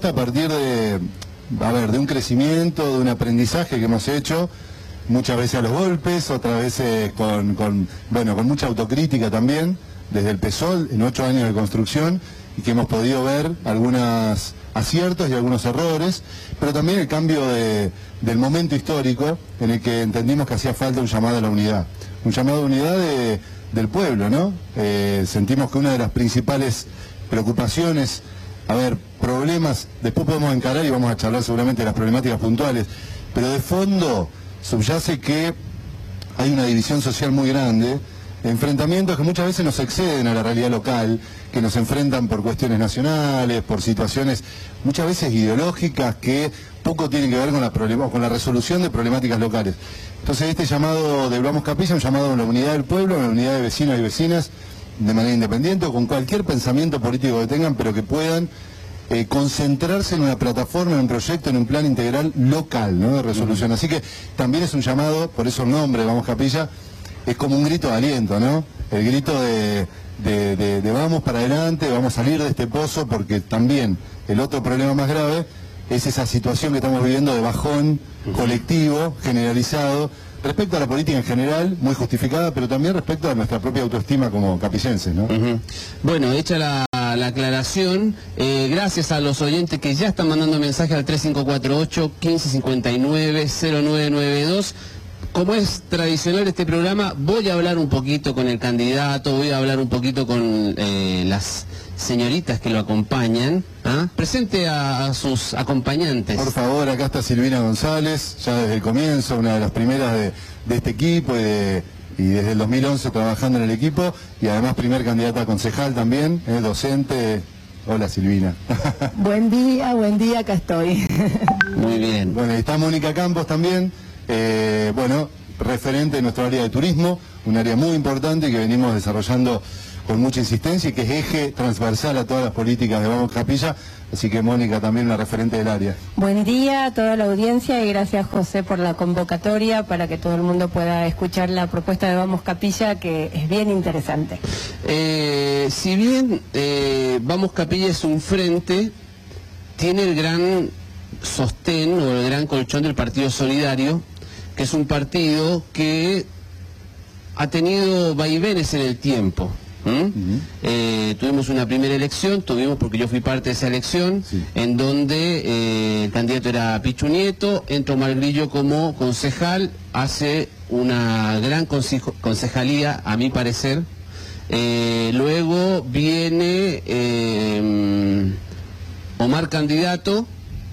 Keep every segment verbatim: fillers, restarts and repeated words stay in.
propuesta a partir de, a ver, de un crecimiento, de un aprendizaje que hemos hecho, muchas veces a los golpes, otras veces con, con, bueno, con mucha autocrítica también, desde el PSOL, en ocho años de construcción, y que hemos podido ver algunos aciertos y algunos errores, pero también el cambio de, del momento histórico en el que entendimos que hacía falta un llamado a la unidad, un llamado a unidad de, del pueblo, ¿no? Eh, sentimos que una de las principales preocupaciones, a ver, problemas, después podemos encarar y vamos a charlar seguramente de las problemáticas puntuales, pero de fondo subyace que hay una división social muy grande, enfrentamientos que muchas veces nos exceden a la realidad local, que nos enfrentan por cuestiones nacionales, por situaciones muchas veces ideológicas que poco tienen que ver con la, problema, con la resolución de problemáticas locales. Entonces este llamado de Volvamos Capilla, un llamado a la unidad del pueblo, a la unidad de vecinos y vecinas, de manera independiente o con cualquier pensamiento político que tengan, pero que puedan eh, concentrarse en una plataforma, en un proyecto, en un plan integral local, ¿no?, de resolución. Uh-huh. Así que también es un llamado, por eso el nombre, Vamos Capilla, es como un grito de aliento, ¿no? El grito de, de, de, de vamos para adelante, vamos a salir de este pozo, porque también el otro problema más grave es esa situación que estamos viviendo de bajón colectivo, generalizado, respecto a la política en general, muy justificada, pero también respecto a nuestra propia autoestima como capillenses, ¿no? Uh-huh. Bueno, hecha la, la aclaración, eh, gracias a los oyentes que ya están mandando mensajes al tres cinco cuatro ocho, uno cinco cinco nueve, cero nueve nueve dos. Como es tradicional este programa, voy a hablar un poquito con el candidato, voy a hablar un poquito con eh, las señoritas que lo acompañan. ¿Ah? Presente a, a sus acompañantes. Por favor, acá está Silvina González, ya desde el comienzo, una de las primeras de, de este equipo y, de, y desde el dos mil once trabajando en el equipo, y además primer candidata a concejal también, eh, docente. Hola Silvina. Buen día, buen día, acá estoy. Muy bien. Bueno, y está Mónica Campos también. Eh, bueno, referente de nuestro área de turismo, un área muy importante que venimos desarrollando con mucha insistencia y que es eje transversal a todas las políticas de Vamos Capilla, así que Mónica también una referente del área. Buen día a toda la audiencia y gracias José por la convocatoria para que todo el mundo pueda escuchar la propuesta de Vamos Capilla, que es bien interesante. Eh, si bien eh, Vamos Capilla es un frente, tiene el gran sostén o el gran colchón del Partido Solidario, que es un partido que ha tenido vaivenes en el tiempo. ¿Mm? Uh-huh. eh, tuvimos una primera elección, tuvimos porque yo fui parte de esa elección, sí, en donde eh, el candidato era Pichu Nieto, entra Omar Grillo como concejal, hace una gran consejo, concejalía, a mi parecer. Eh, luego viene eh, Omar candidato,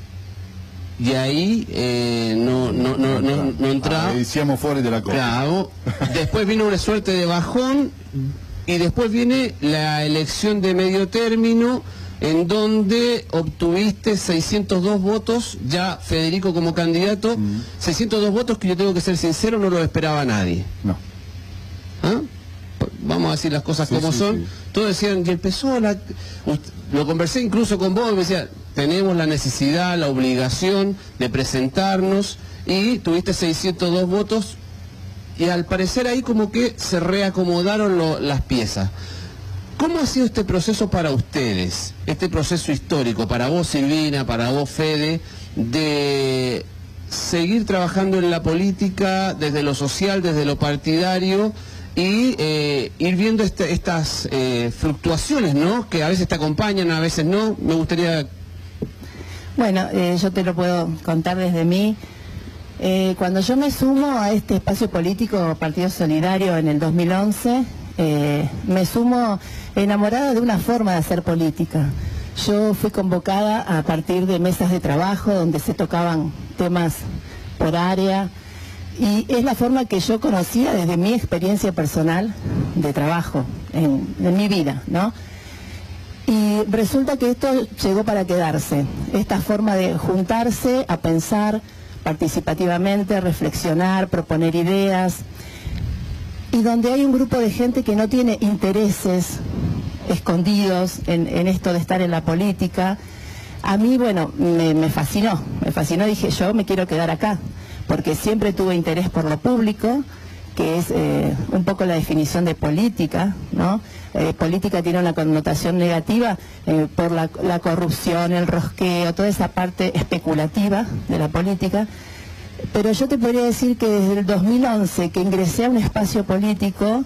y ahí eh, no, no, no, no, no entraba. Ah, decíamos fuera de la cosa. Claro. Después vino una suerte de bajón, y después viene la elección de medio término, en donde obtuviste seiscientos dos votos, ya Federico como candidato, mm. seiscientos dos votos que yo tengo que ser sincero, no lo esperaba nadie. No. ¿Ah? Vamos a decir las cosas sí, como sí, son. Sí. Todos decían que empezó la... Lo conversé incluso con vos, me decía, tenemos la necesidad, la obligación de presentarnos, y tuviste seiscientos dos votos, y al parecer ahí como que se reacomodaron lo, las piezas. ¿Cómo ha sido este proceso para ustedes? Este proceso histórico, para vos Silvina, para vos Fede, de seguir trabajando en la política, desde lo social, desde lo partidario, y eh, ir viendo este, estas eh, fluctuaciones, ¿no?, que a veces te acompañan, a veces no. Me gustaría... Bueno, eh, yo te lo puedo contar desde mí. Eh, cuando yo me sumo a este espacio político Partido Solidario en el dos mil once, eh, me sumo enamorada de una forma de hacer política. Yo fui convocada a partir de mesas de trabajo donde se tocaban temas por área, y es la forma que yo conocía desde mi experiencia personal de trabajo en, en mi vida, ¿no? Y resulta que esto llegó para quedarse, esta forma de juntarse a pensar participativamente, reflexionar, proponer ideas, y donde hay un grupo de gente que no tiene intereses escondidos en, en esto de estar en la política. A mí, bueno, me, me fascinó, me fascinó, dije yo me quiero quedar acá, porque siempre tuve interés por lo público, que es eh, un poco la definición de política, ¿no? Eh, política tiene una connotación negativa eh, por la, la corrupción, el rosqueo, toda esa parte especulativa de la política. Pero yo te podría decir que desde el dos mil once que ingresé a un espacio político,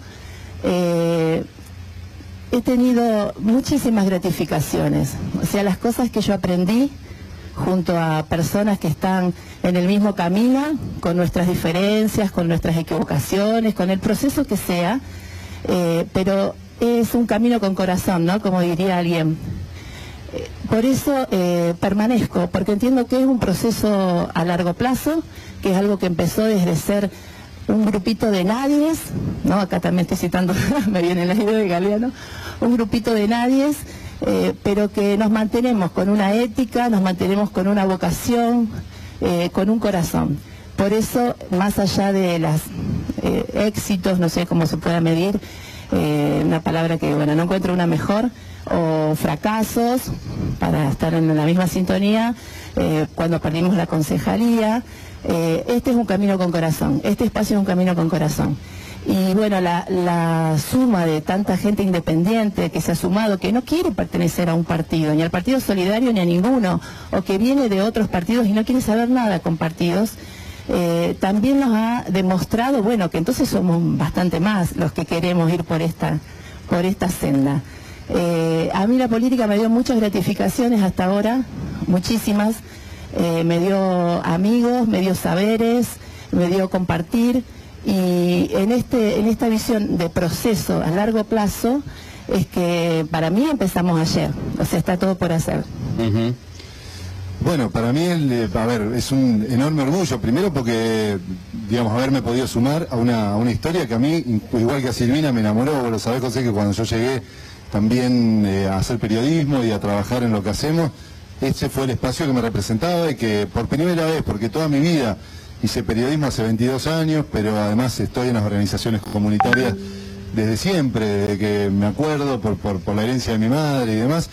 eh, he tenido muchísimas gratificaciones. O sea, las cosas que yo aprendí junto a personas que están en el mismo camino, con nuestras diferencias, con nuestras equivocaciones, con el proceso que sea, eh, pero es un camino con corazón, ¿no? Como diría alguien. Eh, por eso eh, permanezco, porque entiendo que es un proceso a largo plazo, que es algo que empezó desde ser un grupito de nadies, ¿no? Acá también estoy citando, me viene la idea de Galeano, un grupito de nadies, eh, pero que nos mantenemos con una ética, nos mantenemos con una vocación, eh, con un corazón. Por eso, más allá de los eh, éxitos, no sé cómo se pueda medir, eh, una palabra que, bueno, no encuentro una mejor, o fracasos, para estar en la misma sintonía, eh, cuando perdimos la concejalía, eh, este es un camino con corazón, este espacio es un camino con corazón. Y bueno, la, la suma de tanta gente independiente que se ha sumado, que no quiere pertenecer a un partido, ni al Partido Solidario ni a ninguno, o que viene de otros partidos y no quiere saber nada con partidos, eh, también nos ha demostrado, bueno, que entonces somos bastante más los que queremos ir por esta, por esta senda. Eh, a mí la política me dio muchas gratificaciones hasta ahora, muchísimas, eh, me dio amigos, me dio saberes, me dio compartir. Y en, este, en esta visión de proceso a largo plazo es que para mí empezamos ayer, o sea, está todo por hacer. Uh-huh. Bueno, para mí, el, a ver, es un enorme orgullo, primero porque, digamos, haberme podido sumar a una, a una historia que a mí, igual que a Silvina, me enamoró. Vos lo sabés, José, que cuando yo llegué también eh, a hacer periodismo y a trabajar en lo que hacemos, ese fue el espacio que me representaba y que por primera vez, porque toda mi vida hice periodismo hace veintidós años, pero además estoy en las organizaciones comunitarias desde siempre, desde que me acuerdo, por, por, por la herencia de mi madre y demás,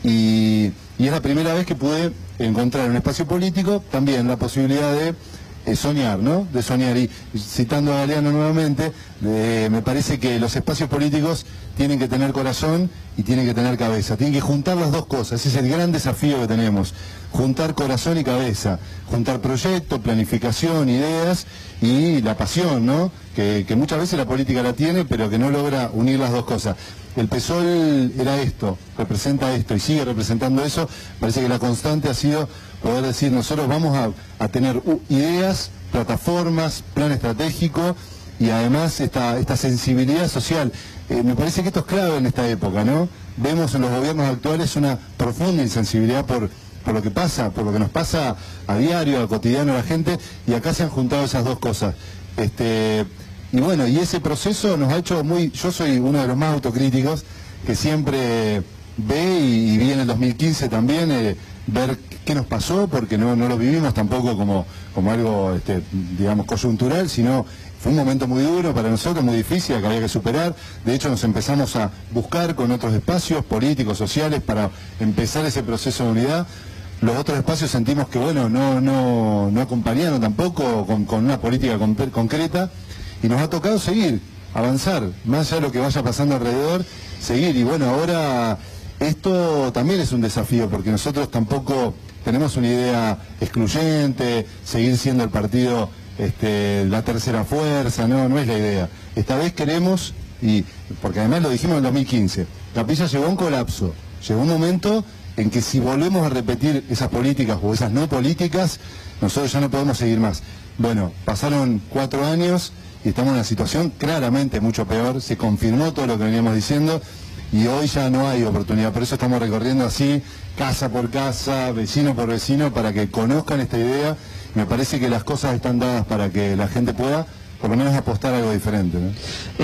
y, y es la primera vez que pude encontrar en un espacio político también la posibilidad de eh, soñar, ¿no? De soñar. Y citando a Galeano nuevamente, eh, me parece que los espacios políticos tienen que tener corazón y tienen que tener cabeza, tienen que juntar las dos cosas, ese es el gran desafío que tenemos, juntar corazón y cabeza, juntar proyectos, planificación, ideas y la pasión, ¿no? Que, que muchas veces la política la tiene, pero que no logra unir las dos cosas. El P SOL era esto, representa esto y sigue representando eso. Parece que la constante ha sido poder decir, nosotros vamos a, a tener uh, ideas, plataformas, plan estratégico y además esta, esta sensibilidad social. Eh, me parece que esto es clave en esta época, ¿no? Vemos en los gobiernos actuales una profunda insensibilidad por, por lo que pasa, por lo que nos pasa a diario, al cotidiano a la gente, y acá se han juntado esas dos cosas. Este, y bueno, y ese proceso nos ha hecho muy... Yo soy uno de los más autocríticos, que siempre ve, y, y vi en el dos mil quince también, eh, ver qué nos pasó, porque no, no lo vivimos tampoco como, como algo, este, digamos, coyuntural, sino... Fue un momento muy duro para nosotros, muy difícil, que había que superar. De hecho, nos empezamos a buscar con otros espacios políticos, sociales, para empezar ese proceso de unidad. Los otros espacios sentimos que, bueno, no, no, no acompañaron tampoco con, con una política con, concreta. Y nos ha tocado seguir, avanzar, más allá de lo que vaya pasando alrededor, seguir. Y bueno, ahora esto también es un desafío, porque nosotros tampoco tenemos una idea excluyente, seguir siendo el partido... Este, la tercera fuerza, no, no es la idea. Esta vez queremos, y porque además lo dijimos en el dos mil quince, Capilla llegó a un colapso, llegó un momento en que si volvemos a repetir esas políticas o esas no políticas, nosotros ya no podemos seguir más. Bueno, pasaron cuatro años y estamos en una situación claramente mucho peor, se confirmó todo lo que veníamos diciendo y hoy ya no hay oportunidad, por eso estamos recorriendo así, casa por casa, vecino por vecino, para que conozcan esta idea. Me parece que las cosas están dadas para que la gente pueda, por lo menos, apostar a algo diferente, ¿no?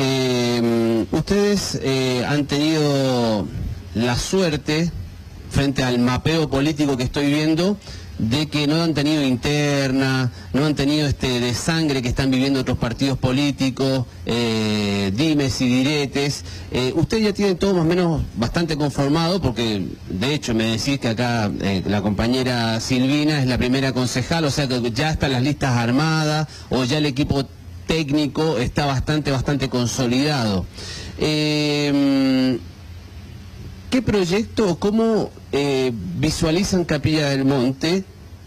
Eh, ustedes eh, han tenido la suerte, frente al mapeo político que estoy viendo, de que no han tenido interna, no han tenido este desangre que están viviendo otros partidos políticos, eh, dimes y diretes. Eh, ustedes ya tienen todo más o menos bastante conformado, porque de hecho me decís que acá eh, la compañera Silvina es la primera concejal, o sea que ya están las listas armadas, o ya el equipo técnico está bastante, bastante consolidado. Eh, ¿Qué proyecto o cómo eh, visualizan Capilla del Monte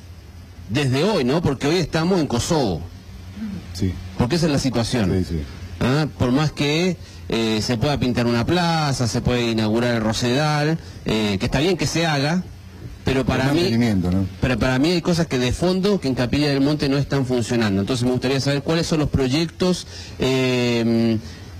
desde hoy, ¿no? Porque hoy estamos en Kosovo. Sí. Porque esa es la situación. Sí, sí. ¿Ah? Por más que eh, se pueda pintar una plaza, se puede inaugurar el Rosedal, eh, que está bien que se haga, pero para mí, ¿no? pero para mí hay cosas que de fondo que en Capilla del Monte no están funcionando. Entonces me gustaría saber cuáles son los proyectos eh,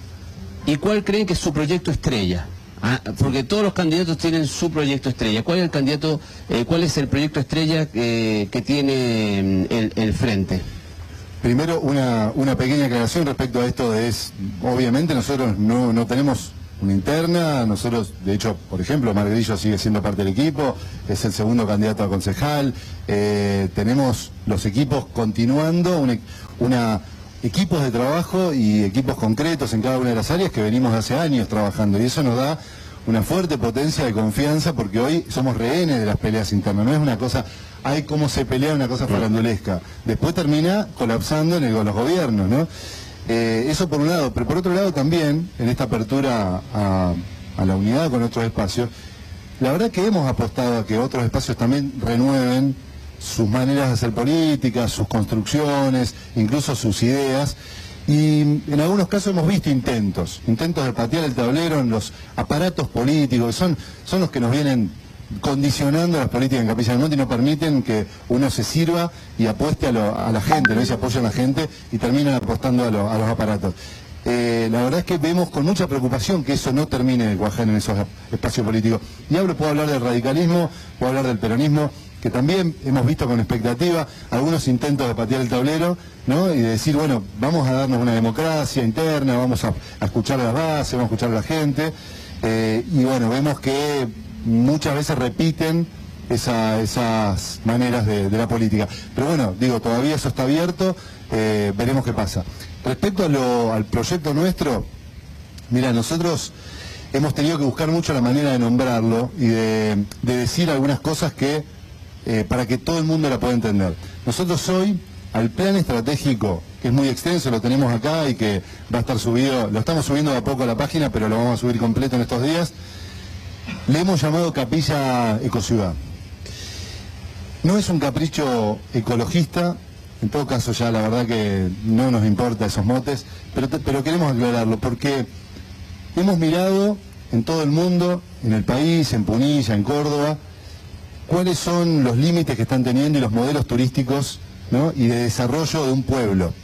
y cuál creen que es su proyecto estrella. Ah, porque todos los candidatos tienen su proyecto estrella. ¿Cuál es el candidato, eh, cuál es el proyecto estrella eh, que tiene el, el Frente? Primero, una, una pequeña aclaración respecto a esto de es, obviamente nosotros no, no tenemos una interna, nosotros, de hecho, por ejemplo, Margrillo sigue siendo parte del equipo, es el segundo candidato a concejal, eh, tenemos los equipos continuando, una, una equipos de trabajo y equipos concretos en cada una de las áreas que venimos de hace años trabajando, y eso nos da una fuerte potencia de confianza porque hoy somos rehenes de las peleas internas, no es una cosa, hay cómo se pelea una cosa farandulesca, después termina colapsando en, el, en los gobiernos, ¿no? Eh, eso por un lado, pero por otro lado también, en esta apertura a, a la unidad con otros espacios, la verdad que hemos apostado a que otros espacios también renueven sus maneras de hacer política, sus construcciones, incluso sus ideas. Y en algunos casos hemos visto intentos, intentos de patear el tablero en los aparatos políticos, que son, son los que nos vienen condicionando las políticas en Capilla del Monte y no permiten que uno se sirva y apueste a, lo, a la gente, ¿no? Y se apoya a la gente y terminan apostando a, lo, a los aparatos. Eh, la verdad es que vemos con mucha preocupación que eso no termine de cuajar en esos espacios políticos. Y hablo, puedo hablar del radicalismo, puedo hablar del peronismo, que también hemos visto con expectativa algunos intentos de patear el tablero, ¿no? Y de decir, bueno, vamos a darnos una democracia interna, vamos a, a escuchar a la base, vamos a escuchar a la gente, eh, y bueno, vemos que muchas veces repiten esa, esas maneras de, de la política. Pero bueno, digo, todavía eso está abierto, eh, veremos qué pasa. Respecto a lo, al proyecto nuestro, mira, nosotros hemos tenido que buscar mucho la manera de nombrarlo y de, de decir algunas cosas que Eh, para que todo el mundo la pueda entender. Nosotros hoy, al plan estratégico, que es muy extenso, lo tenemos acá y que va a estar subido, lo estamos subiendo de a poco a la página, pero lo vamos a subir completo en estos días, le hemos llamado Capilla Ecociudad. No es un capricho ecologista, en todo caso ya la verdad que no nos importa esos motes, pero, pero queremos aclararlo, porque hemos mirado en todo el mundo, en el país, en Punilla, en Córdoba, cuáles son los límites que están teniendo y los modelos turísticos, ¿no? Y de desarrollo de un pueblo.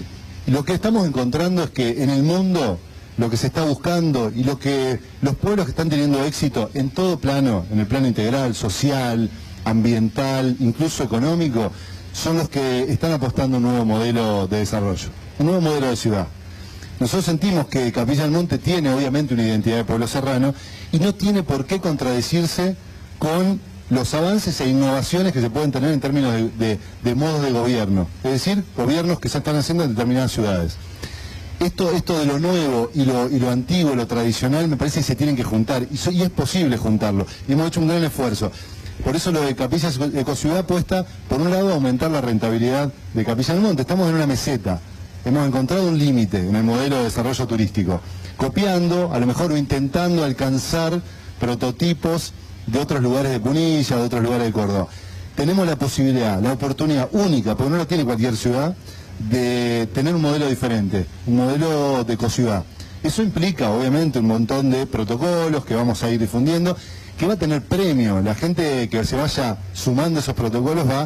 Y lo que estamos encontrando es que en el mundo lo que se está buscando y lo que los pueblos que están teniendo éxito en todo plano, en el plano integral, social, ambiental, incluso económico, son los que están apostando a un nuevo modelo de desarrollo, un nuevo modelo de ciudad. Nosotros sentimos que Capilla del Monte tiene obviamente una identidad de pueblo serrano y no tiene por qué contradecirse con los avances e innovaciones que se pueden tener en términos de, de, de modos de gobierno, es decir, gobiernos que se están haciendo en determinadas ciudades. Esto, esto de lo nuevo y lo, y lo antiguo, lo tradicional, me parece que se tienen que juntar, y, so, y es posible juntarlo, y hemos hecho un gran esfuerzo. Por eso lo de Capilla Ecociudad apuesta, por un lado, a aumentar la rentabilidad de Capilla del Monte. Estamos en una meseta, hemos encontrado un límite en el modelo de desarrollo turístico, copiando, a lo mejor, o intentando alcanzar prototipos de otros lugares de Punilla, de otros lugares de Córdoba. Tenemos la posibilidad, la oportunidad única, porque no la tiene cualquier ciudad, de tener un modelo diferente, un modelo de ecociudad. Eso implica, obviamente, un montón de protocolos que vamos a ir difundiendo, que va a tener premio. La gente que se vaya sumando esos protocolos va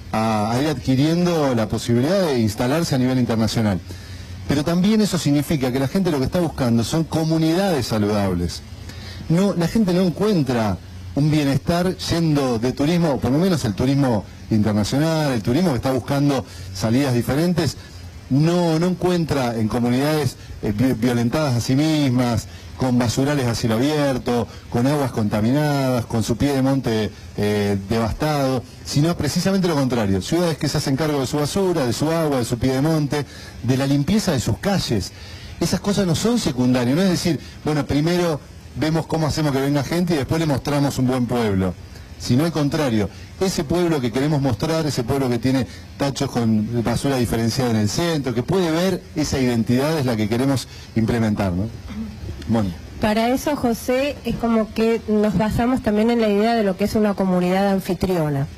a, a ir adquiriendo la posibilidad de instalarse a nivel internacional. Pero también eso significa que la gente lo que está buscando son comunidades saludables. No, la gente no encuentra un bienestar yendo de turismo, o por lo menos el turismo internacional, el turismo que está buscando salidas diferentes, no, no encuentra en comunidades eh, violentadas a sí mismas, con basurales a cielo abierto, con aguas contaminadas, con su pie de monte eh, devastado, sino precisamente lo contrario, ciudades que se hacen cargo de su basura, de su agua, de su pie de monte, de la limpieza de sus calles. Esas cosas no son secundarias, no es decir, bueno, primero vemos cómo hacemos que venga gente y después le mostramos un buen pueblo. sino al contrario, ese pueblo que queremos mostrar, ese pueblo que tiene tachos con basura diferenciada en el centro, que puede ver esa identidad, es la que queremos implementar, ¿no? Bueno. Para eso, José, es como que nos basamos también en la idea de lo que es una comunidad anfitriona,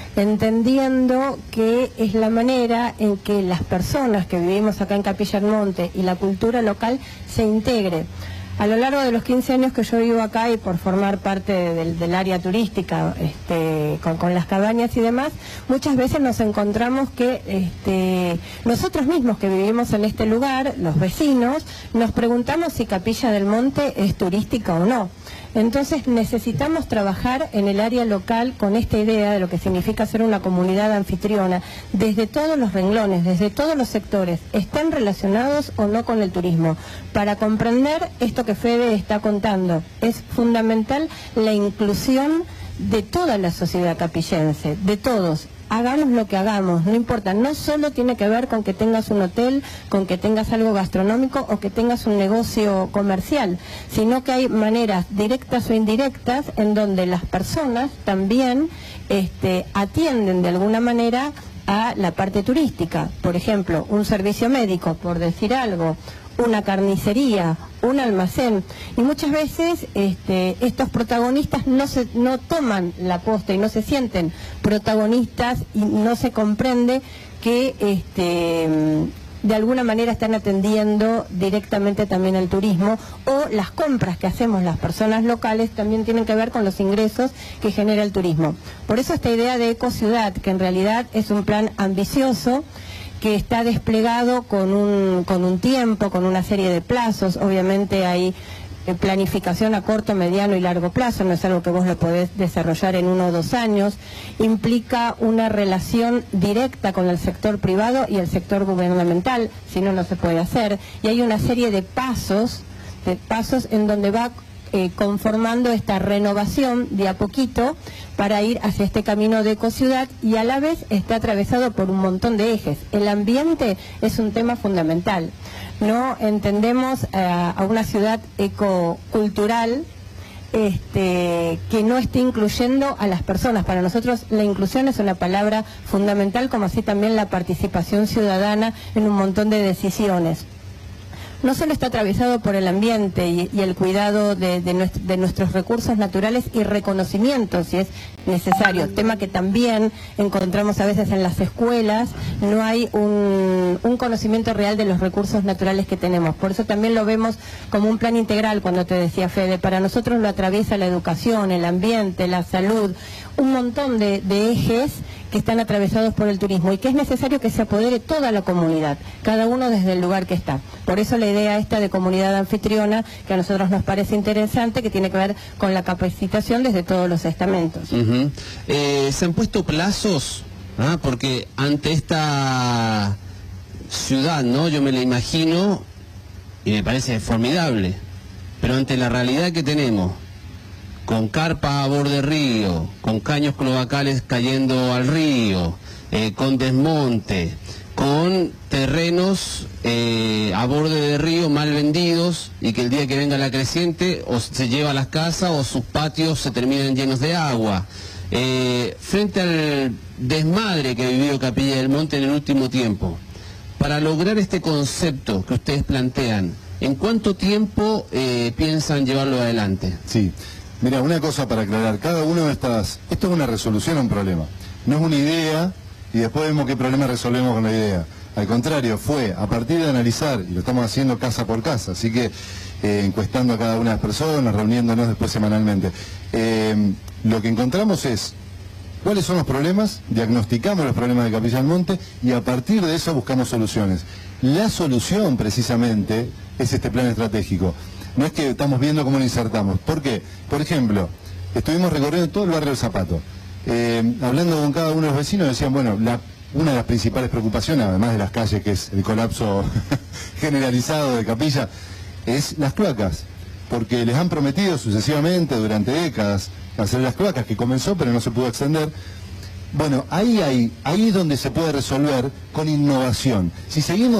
entendiendo que es la manera en que las personas que vivimos acá en Capilla del Monte y la cultura local se integre. A lo largo de los quince años que yo vivo acá y por formar parte del, del área turística, este, con, con las cabañas y demás, muchas veces nos encontramos que este, nosotros mismos que vivimos en este lugar, los vecinos, nos preguntamos si Capilla del Monte es turística o no. Entonces necesitamos trabajar en el área local con esta idea de lo que significa ser una comunidad anfitriona, desde todos los renglones, desde todos los sectores, estén relacionados o no con el turismo, para comprender esto que Fede está contando. Es fundamental la inclusión de toda la sociedad capillense, de todos. Hagamos lo que hagamos, no importa, no solo tiene que ver con que tengas un hotel, con que tengas algo gastronómico o que tengas un negocio comercial, sino que hay maneras directas o indirectas en donde las personas también este, atienden de alguna manera a la parte turística. Por ejemplo, un servicio médico, por decir algo, una carnicería, un almacén, y muchas veces este, estos protagonistas no se no toman la posta y no se sienten protagonistas y no se comprende que este, de alguna manera están atendiendo directamente también al turismo, o las compras que hacemos las personas locales también tienen que ver con los ingresos que genera el turismo. Por eso esta idea de ecociudad, que en realidad es un plan ambicioso, que está desplegado con un, con un tiempo, con una serie de plazos. Obviamente hay planificación a corto, mediano y largo plazo, no es algo que vos lo podés desarrollar en uno o dos años, implica una relación directa con el sector privado y el sector gubernamental, si no, no se puede hacer, y hay una serie de pasos, de pasos en donde va Eh, conformando esta renovación de a poquito para ir hacia este camino de ecociudad, y a la vez está atravesado por un montón de ejes. El ambiente es un tema fundamental. No entendemos eh, a una ciudad ecocultural este, que no esté incluyendo a las personas. Para nosotros la inclusión es una palabra fundamental, como así también la participación ciudadana en un montón de decisiones. No solo está atravesado por el ambiente y, y el cuidado de, de, nuestro, de nuestros recursos naturales y reconocimiento, si es necesario, tema que también encontramos a veces en las escuelas, no hay un, un conocimiento real de los recursos naturales que tenemos. Por eso también lo vemos como un plan integral, cuando te decía Fede, para nosotros lo atraviesa la educación, el ambiente, la salud, un montón de, de ejes que están atravesados por el turismo, y que es necesario que se apodere toda la comunidad, cada uno desde el lugar que está. Por eso la idea esta de comunidad anfitriona, que a nosotros nos parece interesante, que tiene que ver con la capacitación desde todos los estamentos. Uh-huh. eh, ¿Se han puesto plazos? ¿Ah? Porque ante esta ciudad, ¿no? Yo me la imagino y me parece formidable, pero ante la realidad que tenemos, con carpa a borde río, con caños cloacales cayendo al río, eh, con desmonte, con terrenos eh, a borde de río mal vendidos, y que el día que venga la creciente o se lleva a las casas o sus patios se terminan llenos de agua. Eh, frente al desmadre que ha vivido Capilla del Monte en el último tiempo, para lograr este concepto que ustedes plantean, ¿en cuánto tiempo eh, piensan llevarlo adelante? Sí. Mira, una cosa para aclarar, cada una de estas, esto es una resolución a un problema, no es una idea y después vemos qué problema resolvemos con la idea. Al contrario, fue a partir de analizar, y lo estamos haciendo casa por casa, así que eh, encuestando a cada una de las personas, reuniéndonos después semanalmente. Eh, lo que encontramos es cuáles son los problemas, diagnosticamos los problemas de Capilla del Monte y a partir de eso buscamos soluciones. La solución precisamente es este plan estratégico. No es que estamos viendo cómo lo insertamos. ¿Por qué? Por ejemplo, estuvimos recorriendo todo el barrio del Zapato. Eh, hablando con cada uno de los vecinos, decían, bueno, la, una de las principales preocupaciones, además de las calles, que es el colapso generalizado de Capilla, es las cloacas. Porque les han prometido sucesivamente, durante décadas, hacer las cloacas, que comenzó pero no se pudo extender. Bueno, ahí, hay, ahí es donde se puede resolver con innovación. Si seguimos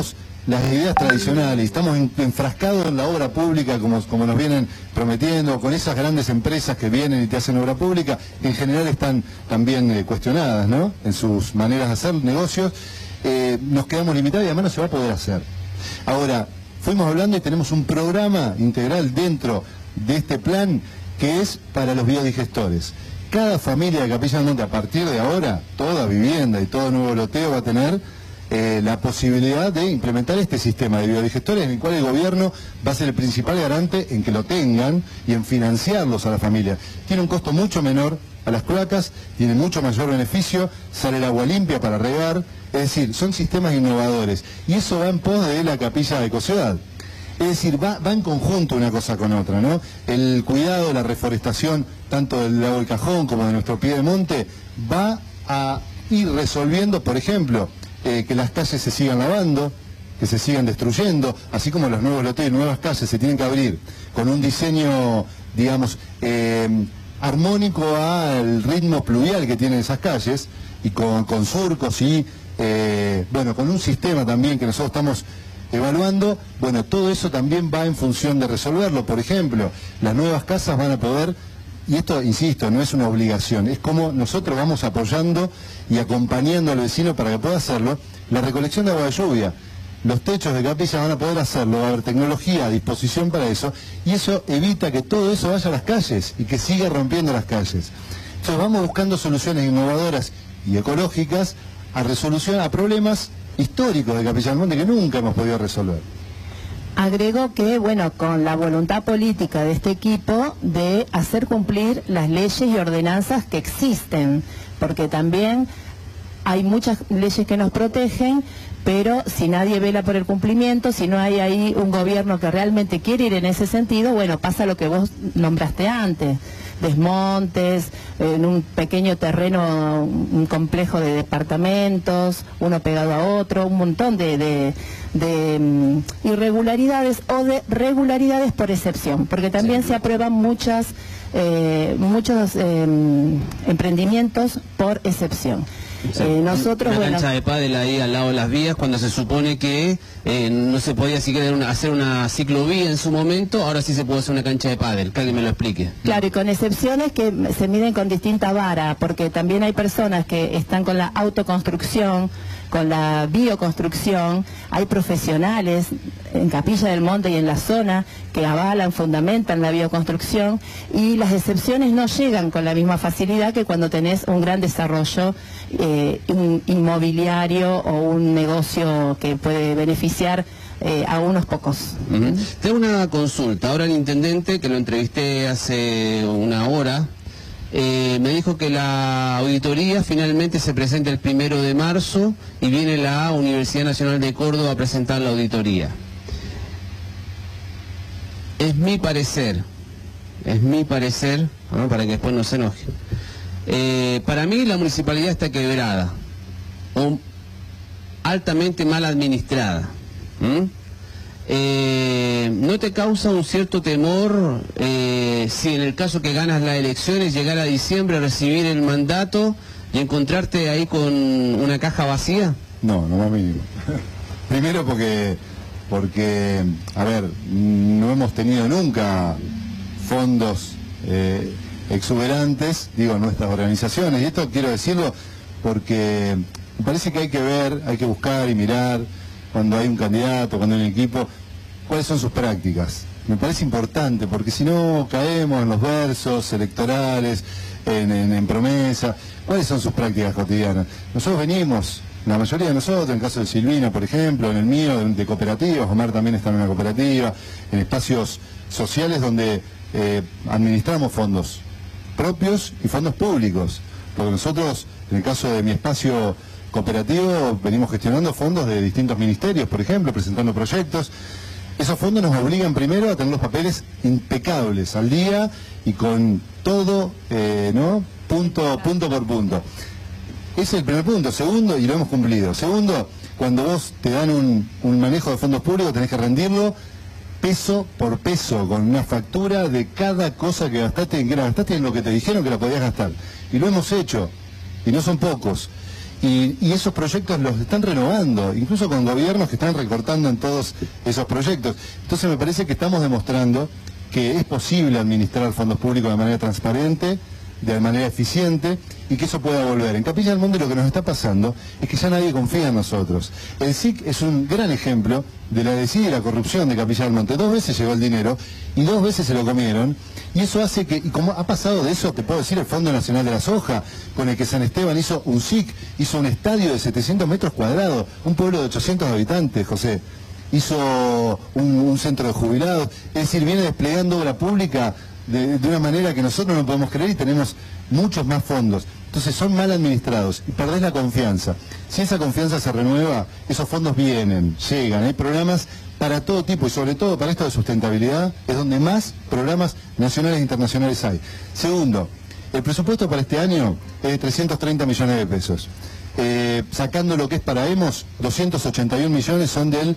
las ideas tradicionales, estamos en, enfrascados en la obra pública como, como nos vienen prometiendo, con esas grandes empresas que vienen y te hacen obra pública, que en general están también eh, cuestionadas, ¿no?, en sus maneras de hacer negocios, eh, nos quedamos limitados y además no se va a poder hacer. Ahora, fuimos hablando y tenemos un programa integral dentro de este plan que es para los biodigestores. Cada familia de Capilla del Monte, a partir de ahora, toda vivienda y todo nuevo loteo va a tener eh, la posibilidad de implementar este sistema de biodigestores, en el cual el gobierno va a ser el principal garante en que lo tengan y en financiarlos a la familia. Tiene un costo mucho menor a las cloacas, tiene mucho mayor beneficio, sale el agua limpia para regar, es decir, son sistemas innovadores. Y eso va en pos de la Capilla de Ecociudad. Es decir, va, va en conjunto una cosa con otra, ¿no? El cuidado, la reforestación, tanto del lago del Cajón como de nuestro pie de monte, va a ir resolviendo, por ejemplo, eh, que las calles se sigan lavando, que se sigan destruyendo, así como los nuevos loteos y nuevas calles se tienen que abrir con un diseño, digamos, eh, armónico al ritmo pluvial que tienen esas calles, y con, con surcos y, eh, bueno, con un sistema también que nosotros estamos evaluando. Bueno, todo eso también va en función de resolverlo. Por ejemplo, las nuevas casas van a poder, y esto, insisto, no es una obligación, es como nosotros vamos apoyando y acompañando al vecino para que pueda hacerlo, la recolección de agua de lluvia. Los techos de capilla van a poder hacerlo, va a haber tecnología a disposición para eso, y eso evita que todo eso vaya a las calles y que siga rompiendo las calles. Entonces vamos buscando soluciones innovadoras y ecológicas a resolución a problemas históricos de Capilla del Monte que nunca hemos podido resolver. Agregó que, bueno, con la voluntad política de este equipo de hacer cumplir las leyes y ordenanzas que existen, porque también hay muchas leyes que nos protegen, pero si nadie vela por el cumplimiento, si no hay ahí un gobierno que realmente quiere ir en ese sentido, bueno, pasa lo que vos nombraste antes. Desmontes, en un pequeño terreno, un complejo de departamentos, uno pegado a otro, un montón de, de, de um, irregularidades o de regularidades por excepción, porque también sí se aprueban muchas, eh, muchos eh, emprendimientos por excepción. Sí. Eh, nosotros, una bueno, cancha de pádel ahí al lado de las vías, cuando se supone que eh, no se podía siquiera una, hacer una ciclovía en su momento, ahora sí se puede hacer una cancha de pádel, que alguien me lo explique. Claro, y con excepciones que se miden con distinta vara, porque también hay personas que están con la autoconstrucción, con la bioconstrucción, hay profesionales en Capilla del Monte y en la zona que avalan, fundamentan la bioconstrucción, y las excepciones no llegan con la misma facilidad que cuando tenés un gran desarrollo eh, un inmobiliario o un negocio que puede beneficiar eh, a unos pocos. Uh-huh. Tengo una consulta. Ahora el intendente, que lo entrevisté hace una hora, Eh, me dijo que la auditoría finalmente se presenta el primero de marzo y viene la Universidad Nacional de Córdoba a presentar la auditoría. Es mi parecer, es mi parecer, ¿no?, para que después no se enojen. Eh, para mí la municipalidad está quebrada o altamente mal administrada. ¿Mm? Eh, ¿No te causa un cierto temor eh, si en el caso que ganas las elecciones, llegar a diciembre a recibir el mandato y encontrarte ahí con una caja vacía? No, no más mínimo. Primero porque, porque, a ver, no hemos tenido nunca fondos eh, exuberantes, digo, en nuestras organizaciones, y esto quiero decirlo porque me parece que hay que ver, hay que buscar y mirar cuando hay un candidato, cuando hay un equipo, cuáles son sus prácticas. Me parece importante, porque si no caemos en los versos electorales, en, en, en promesa. ¿Cuáles son sus prácticas cotidianas? Nosotros venimos, la mayoría de nosotros, en el caso de Silvina, por ejemplo, en el mío, de, de cooperativas, Omar también está en una cooperativa, en espacios sociales donde eh, administramos fondos propios y fondos públicos. Porque nosotros, en el caso de mi espacio cooperativo, venimos gestionando fondos de distintos ministerios, por ejemplo, presentando proyectos. Esos fondos nos obligan primero a tener los papeles impecables, al día y con todo, eh, ¿no?, punto, punto por punto. Ese es el primer punto. Segundo, y lo hemos cumplido. Segundo, cuando vos te dan un, un manejo de fondos públicos, tenés que rendirlo peso por peso, con una factura de cada cosa que gastaste, en que la gastaste en lo que te dijeron que la podías gastar. Y lo hemos hecho, y no son pocos. Y, y esos proyectos los están renovando, incluso con gobiernos que están recortando en todos esos proyectos. Entonces me parece que estamos demostrando que es posible administrar fondos públicos de manera transparente, de manera eficiente, y que eso pueda volver. En Capilla del Monte lo que nos está pasando es que ya nadie confía en nosotros. El S I C es un gran ejemplo de la desidia y la corrupción de Capilla del Monte. Dos veces llegó el dinero y dos veces se lo comieron, y eso hace que, y como ha pasado de eso, te puedo decir, el Fondo Nacional de la Soja, con el que San Esteban hizo un S I C, hizo un estadio de setecientos metros cuadrados, un pueblo de ochocientos habitantes, José. Hizo un, un centro de jubilados, es decir, viene desplegando obra pública de, de una manera que nosotros no podemos creer, y tenemos muchos más fondos. Entonces son mal administrados y perdés la confianza. Si esa confianza se renueva, esos fondos vienen, llegan, hay programas para todo tipo, y sobre todo para esto de sustentabilidad es donde más programas nacionales e internacionales hay. Segundo, el presupuesto para este año es de trescientos treinta millones de pesos. Eh, sacando lo que es para EMOS, doscientos ochenta y un millones son del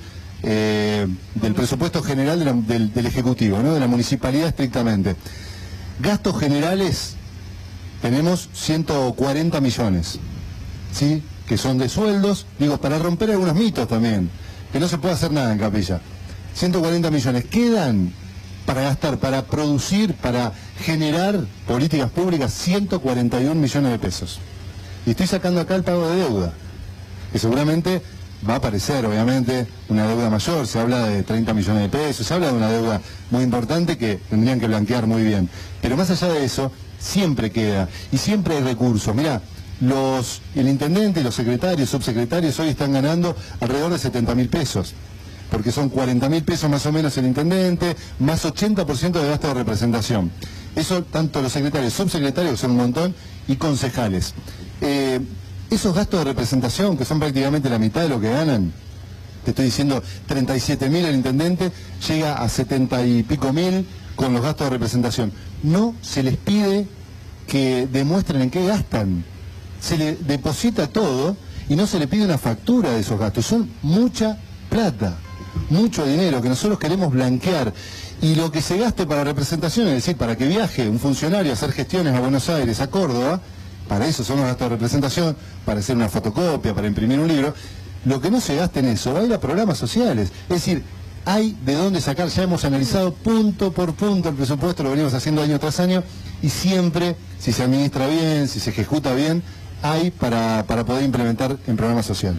Eh, del presupuesto general de la, del, del Ejecutivo, ¿no? De la municipalidad estrictamente. Gastos generales tenemos ciento cuarenta millones, ¿sí? Que son de sueldos, digo, para romper algunos mitos también, que no se puede hacer nada en Capilla. ciento cuarenta millones quedan para gastar, para producir, para generar políticas públicas, ciento cuarenta y un millones de pesos. Y estoy sacando acá el pago de deuda, que seguramente va a aparecer, obviamente, una deuda mayor. Se habla de treinta millones de pesos, se habla de una deuda muy importante que tendrían que blanquear muy bien. Pero más allá de eso, siempre queda, y siempre hay recursos. Mirá, los, el intendente y los secretarios, subsecretarios hoy están ganando alrededor de setenta mil pesos, porque son cuarenta mil pesos más o menos el intendente, más ochenta por ciento de gasto de representación. Eso tanto los secretarios, subsecretarios, que son un montón, y concejales. Eh, Esos gastos de representación, que son prácticamente la mitad de lo que ganan, te estoy diciendo treinta y siete mil el intendente, llega a setenta y pico mil con los gastos de representación. No se les pide que demuestren en qué gastan. Se le deposita todo y no se le pide una factura de esos gastos. Son mucha plata, mucho dinero que nosotros queremos blanquear. Y lo que se gaste para representación, es decir, para que viaje un funcionario a hacer gestiones a Buenos Aires, a Córdoba, para eso son los gastos de representación, para hacer una fotocopia, para imprimir un libro. Lo que no se gasta en eso va a ir a programas sociales. Es decir, hay de dónde sacar. Ya hemos analizado punto por punto el presupuesto, lo venimos haciendo año tras año, y siempre, si se administra bien, si se ejecuta bien, hay para, para poder implementar en programas sociales.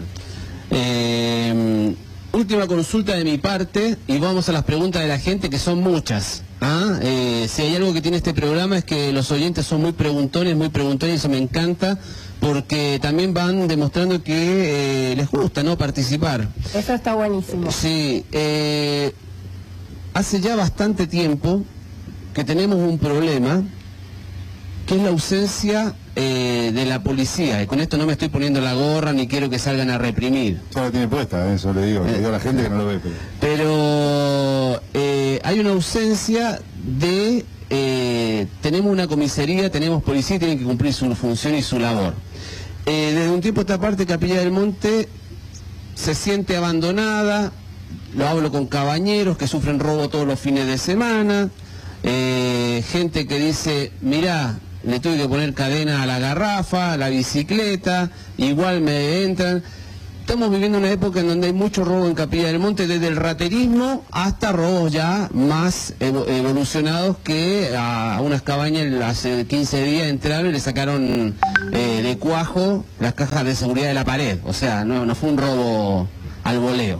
Eh, última consulta de mi parte, y vamos a las preguntas de la gente, que son muchas. ¿Ah? Eh, si hay algo que tiene este programa es que los oyentes son muy preguntones, muy preguntones, y eso me encanta, porque también van demostrando que eh, les gusta, ¿no?, participar. Eso está buenísimo. Sí, eh, hace ya bastante tiempo que tenemos un problema, que es la ausencia eh, de la policía, y con esto no me estoy poniendo la gorra ni quiero que salgan a reprimir. Ya lo tiene puesta, eso le digo, le digo a la gente que no lo ve. Pero, pero eh, hay una ausencia de... Eh, tenemos una comisaría, tenemos policía, tienen que cumplir su función y su labor. Eh, desde un tiempo a esta parte, Capilla del Monte se siente abandonada. Lo hablo con cabañeros que sufren robo todos los fines de semana, eh, gente que dice, mirá, le tuve que poner cadena a la garrafa, a la bicicleta, igual me entran. Estamos viviendo una época en donde hay mucho robo en Capilla del Monte, desde el raterismo hasta robos ya más evo evolucionados, que a unas cabañas hace quince días entraron y le sacaron eh, de cuajo las cajas de seguridad de la pared. O sea, no, no fue un robo al voleo.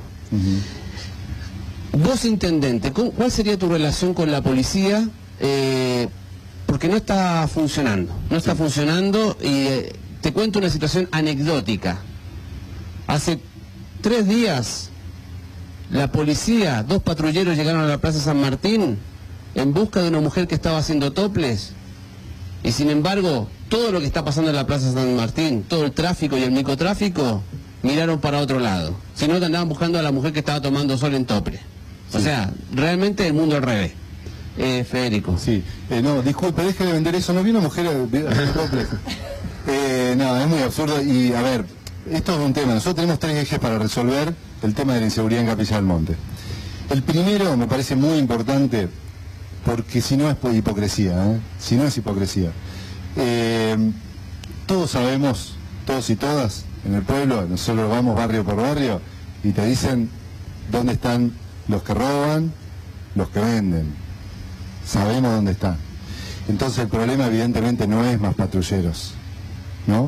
Uh-huh. Vos, intendente, ¿cuál sería tu relación con la policía? Eh, porque no está funcionando, no está funcionando, y eh, te cuento una situación anecdótica. Hace tres días, la policía, dos patrulleros llegaron a la Plaza San Martín en busca de una mujer que estaba haciendo toples, y sin embargo, todo lo que está pasando en la Plaza San Martín, todo el tráfico y el microtráfico, miraron para otro lado, sino que andaban buscando a la mujer que estaba tomando sol en tople. O sí. sea, realmente el mundo al revés. Eh, Federico. Sí, eh, no, disculpe, deje de vender eso, no vi una mujer haciendo toples. eh, no, es muy absurdo, y a ver, esto es un tema. Nosotros tenemos tres ejes para resolver el tema de la inseguridad en Capilla del Monte. El primero me parece muy importante, porque si no es hipocresía, ¿eh? si no es hipocresía. Eh, todos sabemos todos y todas en el pueblo, nosotros vamos barrio por barrio y te dicen dónde están los que roban, los que venden. Sabemos dónde están. Entonces el problema evidentemente no es más patrulleros, ¿no?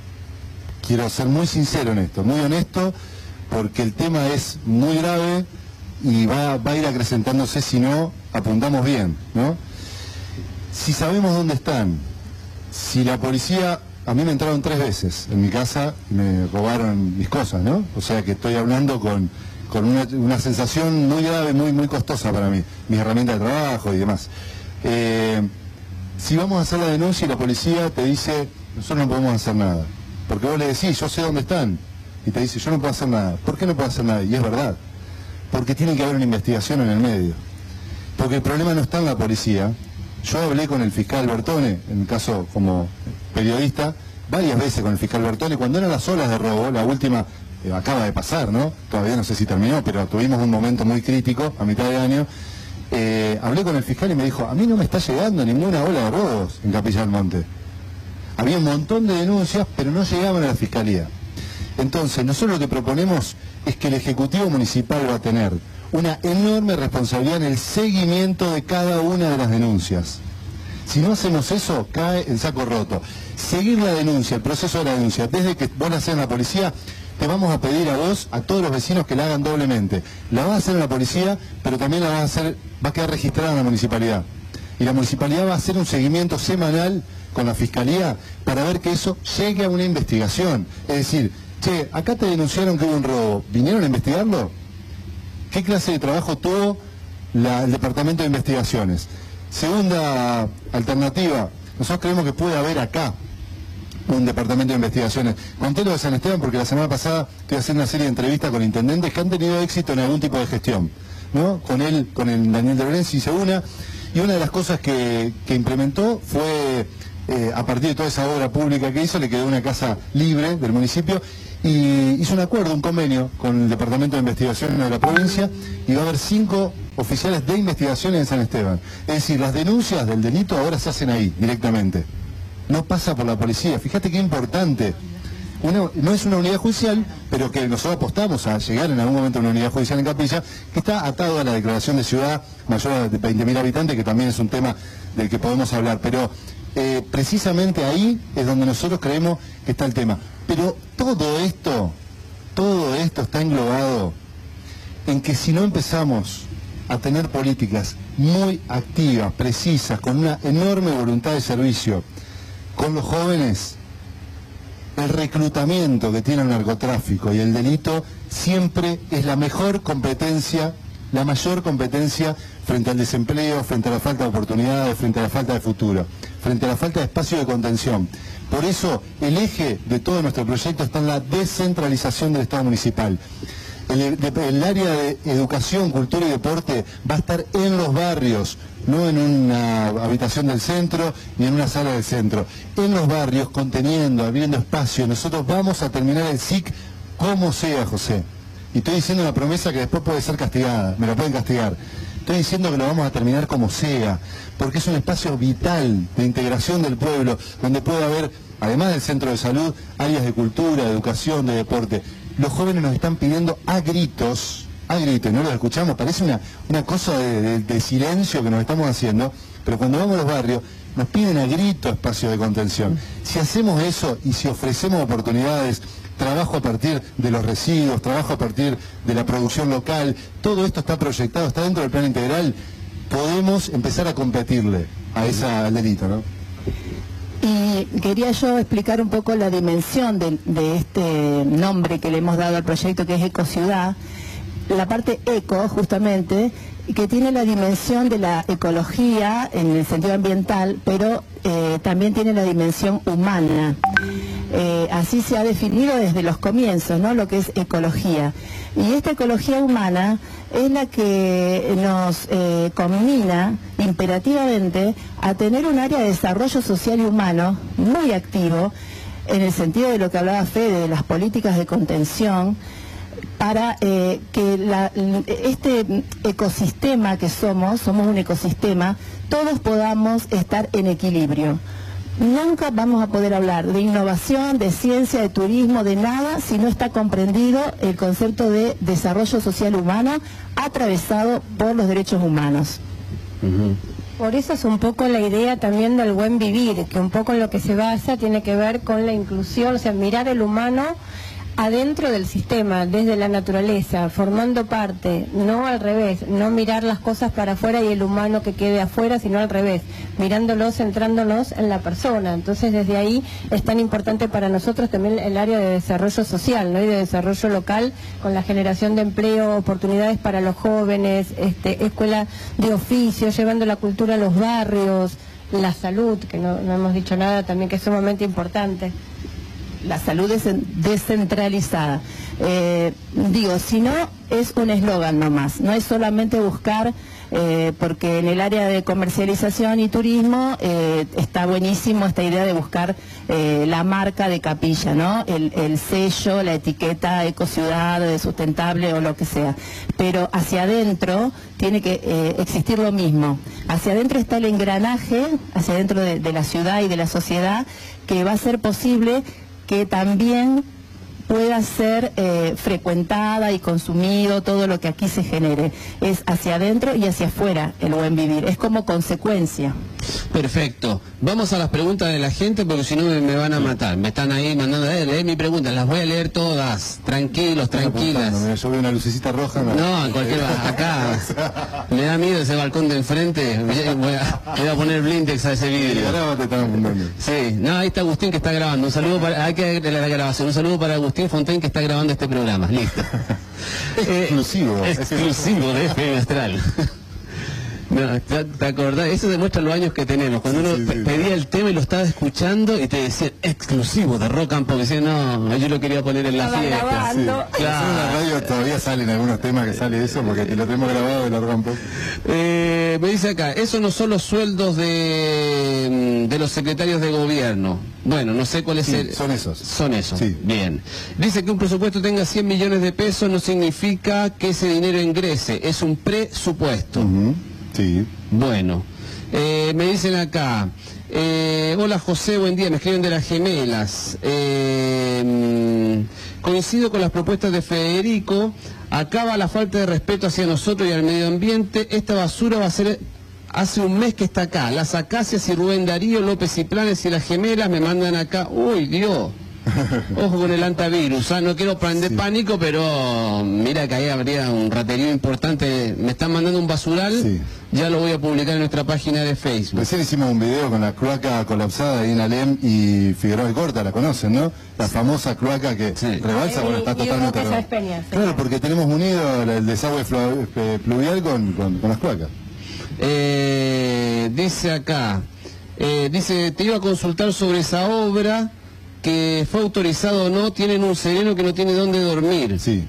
Quiero ser muy sincero en esto, muy honesto, porque el tema es muy grave y va, va a ir acrecentándose si no apuntamos bien, ¿no? Si sabemos dónde están, si la policía, a mí me entraron tres veces en mi casa y me robaron mis cosas, ¿no? O sea que estoy hablando con, con una, una sensación muy grave, muy, muy costosa para mí, mis herramientas de trabajo y demás. Eh, si vamos a hacer la denuncia y la policía te dice, nosotros no podemos hacer nada, porque vos le decís, yo sé dónde están, y te dice, yo no puedo hacer nada. ¿Por qué no puedo hacer nada? Y es verdad, porque tiene que haber una investigación en el medio, porque el problema no está en la policía. Yo hablé con el fiscal Bertone, en el caso como periodista, varias veces con el fiscal Bertone, cuando eran las olas de robo, la última eh, acaba de pasar, ¿no? Todavía no sé si terminó, pero tuvimos un momento muy crítico a mitad de año. Eh, hablé con el fiscal y me dijo, a mí no me está llegando ninguna ola de robos en Capilla del Monte. Había un montón de denuncias, pero no llegaban a la fiscalía. Entonces, nosotros lo que proponemos es que el Ejecutivo Municipal va a tener una enorme responsabilidad en el seguimiento de cada una de las denuncias. Si no hacemos eso, cae el saco roto. Seguir la denuncia, el proceso de la denuncia, desde que vos la haces en la policía, te vamos a pedir a vos, a todos los vecinos, que la hagan doblemente. La vas a hacer en la policía, pero también la vas a hacer, va a quedar registrada en la municipalidad. Y la municipalidad va a hacer un seguimiento semanal con la fiscalía para ver que eso llegue a una investigación. Es decir, che, acá te denunciaron que hubo un robo, ¿vinieron a investigarlo? ¿Qué clase de trabajo tuvo la, el Departamento de Investigaciones? Segunda alternativa, nosotros creemos que puede haber acá un Departamento de Investigaciones. Conté lo de San Esteban porque la semana pasada estoy haciendo una serie de entrevistas con intendentes que han tenido éxito en algún tipo de gestión, ¿no? Con él, con el Daniel de Lorenzi hice una, y una de las cosas que, que implementó fue, eh, a partir de toda esa obra pública que hizo, le quedó una casa libre del municipio, y hizo un acuerdo, un convenio con el Departamento de Investigación de la provincia, y va a haber cinco oficiales de investigación en San Esteban. Es decir, las denuncias del delito ahora se hacen ahí, directamente. No pasa por la policía. Fíjate qué importante. Una, no es una unidad judicial, pero que nosotros apostamos a llegar en algún momento a una unidad judicial en Capilla, que está atado a la declaración de ciudad mayor de veinte mil habitantes, que también es un tema del que podemos hablar. Pero eh, precisamente ahí es donde nosotros creemos que está el tema. Pero todo esto, todo esto está englobado en que si no empezamos a tener políticas muy activas, precisas, con una enorme voluntad de servicio con los jóvenes, el reclutamiento que tiene el narcotráfico y el delito siempre es la mejor competencia, la mayor competencia frente al desempleo, frente a la falta de oportunidades, frente a la falta de futuro, frente a la falta de espacio de contención. Por eso el eje de todo nuestro proyecto está en la descentralización del Estado municipal. El, el área de educación, cultura y deporte va a estar en los barrios, no en una habitación del centro ni en una sala del centro. En los barrios, conteniendo, abriendo espacio. Nosotros vamos a terminar el S I C como sea, José. Y estoy diciendo una promesa que después puede ser castigada, me la pueden castigar. Estoy diciendo que lo vamos a terminar como sea, porque es un espacio vital de integración del pueblo, donde puede haber, además del centro de salud, áreas de cultura, de educación, de deporte. Los jóvenes nos están pidiendo a gritos, a gritos, no los escuchamos, parece una, una cosa de, de, de silencio que nos estamos haciendo, pero cuando vamos a los barrios nos piden a gritos espacio de contención. Si hacemos eso y si ofrecemos oportunidades, trabajo a partir de los residuos, trabajo a partir de la producción local, todo esto está proyectado, está dentro del plan integral, podemos empezar a competirle a esa, al delito, ¿no? Y quería yo explicar un poco la dimensión de, de este nombre que le hemos dado al proyecto, que es Ecociudad. La parte eco, justamente, que tiene la dimensión de la ecología en el sentido ambiental, pero eh, también tiene la dimensión humana. Eh, así se ha definido desde los comienzos, ¿no?, lo que es ecología. Y esta ecología humana es la que nos eh, combina imperativamente a tener un área de desarrollo social y humano muy activo, en el sentido de lo que hablaba Fede, de las políticas de contención, para eh, que la, este ecosistema que somos, somos un ecosistema, todos podamos estar en equilibrio. Nunca vamos a poder hablar de innovación, de ciencia, de turismo, de nada, si no está comprendido el concepto de desarrollo social humano atravesado por los derechos humanos. Uh-huh. Por eso es un poco la idea también del buen vivir, que un poco en lo que se basa tiene que ver con la inclusión, o sea, mirar el humano adentro del sistema, desde la naturaleza, formando parte, no al revés, no mirar las cosas para afuera y el humano que quede afuera, sino al revés, mirándolos, centrándonos en la persona. Entonces desde ahí es tan importante para nosotros también el área de desarrollo social, ¿no? Y de desarrollo local, con la generación de empleo, oportunidades para los jóvenes, este, escuela de oficio, llevando la cultura a los barrios, la salud, que no, no hemos dicho nada también, que es sumamente importante. La salud es descentralizada. Eh, digo, si no, es un eslogan nomás, no es solamente buscar, eh, porque en el área de comercialización y turismo eh, está buenísimo esta idea de buscar eh, la marca de Capilla, ¿no? El, el sello, la etiqueta ecociudad, sustentable o lo que sea. Pero hacia adentro tiene que eh, existir lo mismo. Hacia adentro está el engranaje, hacia adentro de, de la ciudad y de la sociedad, que va a ser posible que también pueda ser eh, frecuentada y consumido todo lo que aquí se genere. Es hacia adentro y hacia afuera el buen vivir, es como consecuencia. Perfecto. Vamos a las preguntas de la gente porque si no me, me van a matar. Me están ahí mandando a leer mi pregunta, las voy a leer todas. Tranquilos, tranquilas. Mira, yo veo una lucecita roja. No, no en cualquier acá. Me da miedo ese balcón de enfrente. Voy a, voy a poner blindex a ese vidrio. Sí, no, ahí está Agustín que está grabando. Un saludo para, hay que la grabación. Un saludo para Agustín Fontaine que está grabando este programa. Listo. Exclusivo. Eh, exclusivo de F M Astral. No, ¿te, ¿te acordás? Eso demuestra los años que tenemos. Cuando uno sí, sí, pedía sí. el tema y lo estaba escuchando y te decían exclusivo de Rock and Pop, decían no, yo lo quería poner en la fiesta. Sí. Claro. En la radio todavía salen algunos temas que sale eso porque lo tenemos grabado de la Rock and Pop. Eh, me dice acá, esos no son los sueldos de, de los secretarios de gobierno. Bueno, no sé cuál es sí, el... son esos. Son esos, sí. Bien. Dice que un presupuesto tenga cien millones de pesos no significa que ese dinero ingrese, es un presupuesto. Uh-huh. Sí. Bueno, eh, me dicen acá, eh, hola José, buen día, me escriben de las gemelas. Eh, coincido con las propuestas de Federico, acaba la falta de respeto hacia nosotros y al medio ambiente, esta basura va a ser... Hace un mes que está acá, las Acacias y Rubén Darío, López y Planes y las gemelas me mandan acá, uy Dios. Ojo con el antivirus, ¿ah? No quiero prender sí. pánico, pero mira que ahí habría un raterío importante. Me están mandando un basural, sí. ya lo voy a publicar en nuestra página de Facebook. Recién hicimos un video con la cloaca colapsada ahí en Alem y Figueroa de Corta, la conocen, ¿no? La famosa cloaca que sí. rebalsa, bueno, está totalmente... Peña, sí. Claro, porque tenemos unido el desagüe pluvial con, con, con las cloacas. Eh, dice acá, eh, dice, te iba a consultar sobre esa obra... que fue autorizado o no, tienen un sereno que no tiene dónde dormir. Sí.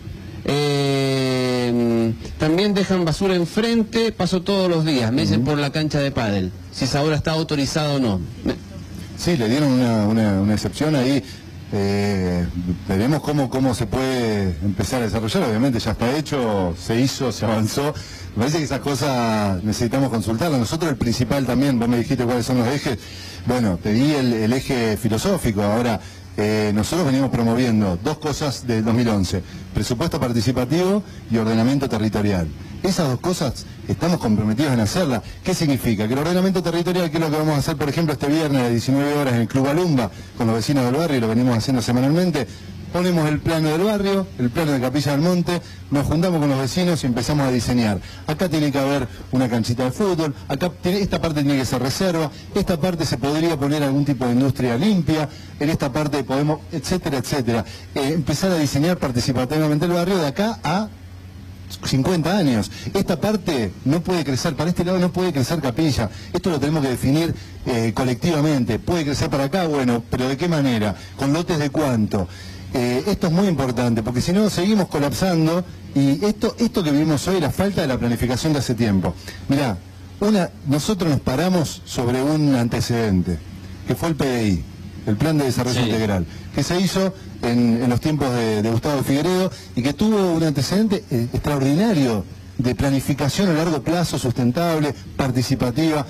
Eh, también dejan basura enfrente, paso todos los días, me dicen uh-huh. por la cancha de pádel, si esa obra está autorizada o no. Sí, le dieron una, una, una excepción ahí. Eh, veremos cómo, cómo se puede empezar a desarrollar. Obviamente ya está hecho, se hizo, se avanzó. Me parece que esas cosas necesitamos consultarlas. Nosotros el principal también, vos me dijiste cuáles son los ejes. Bueno, te di el, el eje filosófico. Ahora, eh, nosotros venimos promoviendo dos cosas del dos mil once. Presupuesto participativo y ordenamiento territorial. Esas dos cosas estamos comprometidos en hacerlas. ¿Qué significa? Que el ordenamiento territorial, que es lo que vamos a hacer, por ejemplo, este viernes a diecinueve horas en el Club Alumba, con los vecinos del barrio, y lo venimos haciendo semanalmente, ponemos el plano del barrio, el plano de Capilla del Monte, nos juntamos con los vecinos y empezamos a diseñar. Acá tiene que haber una canchita de fútbol, acá tiene, esta parte tiene que ser reserva, esta parte se podría poner algún tipo de industria limpia, en esta parte podemos, etcétera, etcétera. Eh, empezar a diseñar participativamente el barrio de acá a cincuenta años. Esta parte no puede crecer, para este lado no puede crecer Capilla. Esto lo tenemos que definir eh, colectivamente. Puede crecer para acá, bueno, pero ¿de qué manera? ¿Con lotes de cuánto? Eh, esto es muy importante, porque si no seguimos colapsando y esto, esto que vivimos hoy, la falta de la planificación de hace tiempo. Mirá, una, nosotros nos paramos sobre un antecedente, que fue el P D I, el Plan de Desarrollo sí. Integral, que se hizo en, en los tiempos de, de Gustavo Figueredo y que tuvo un antecedente eh, extraordinario de planificación a largo plazo, sustentable, participativa.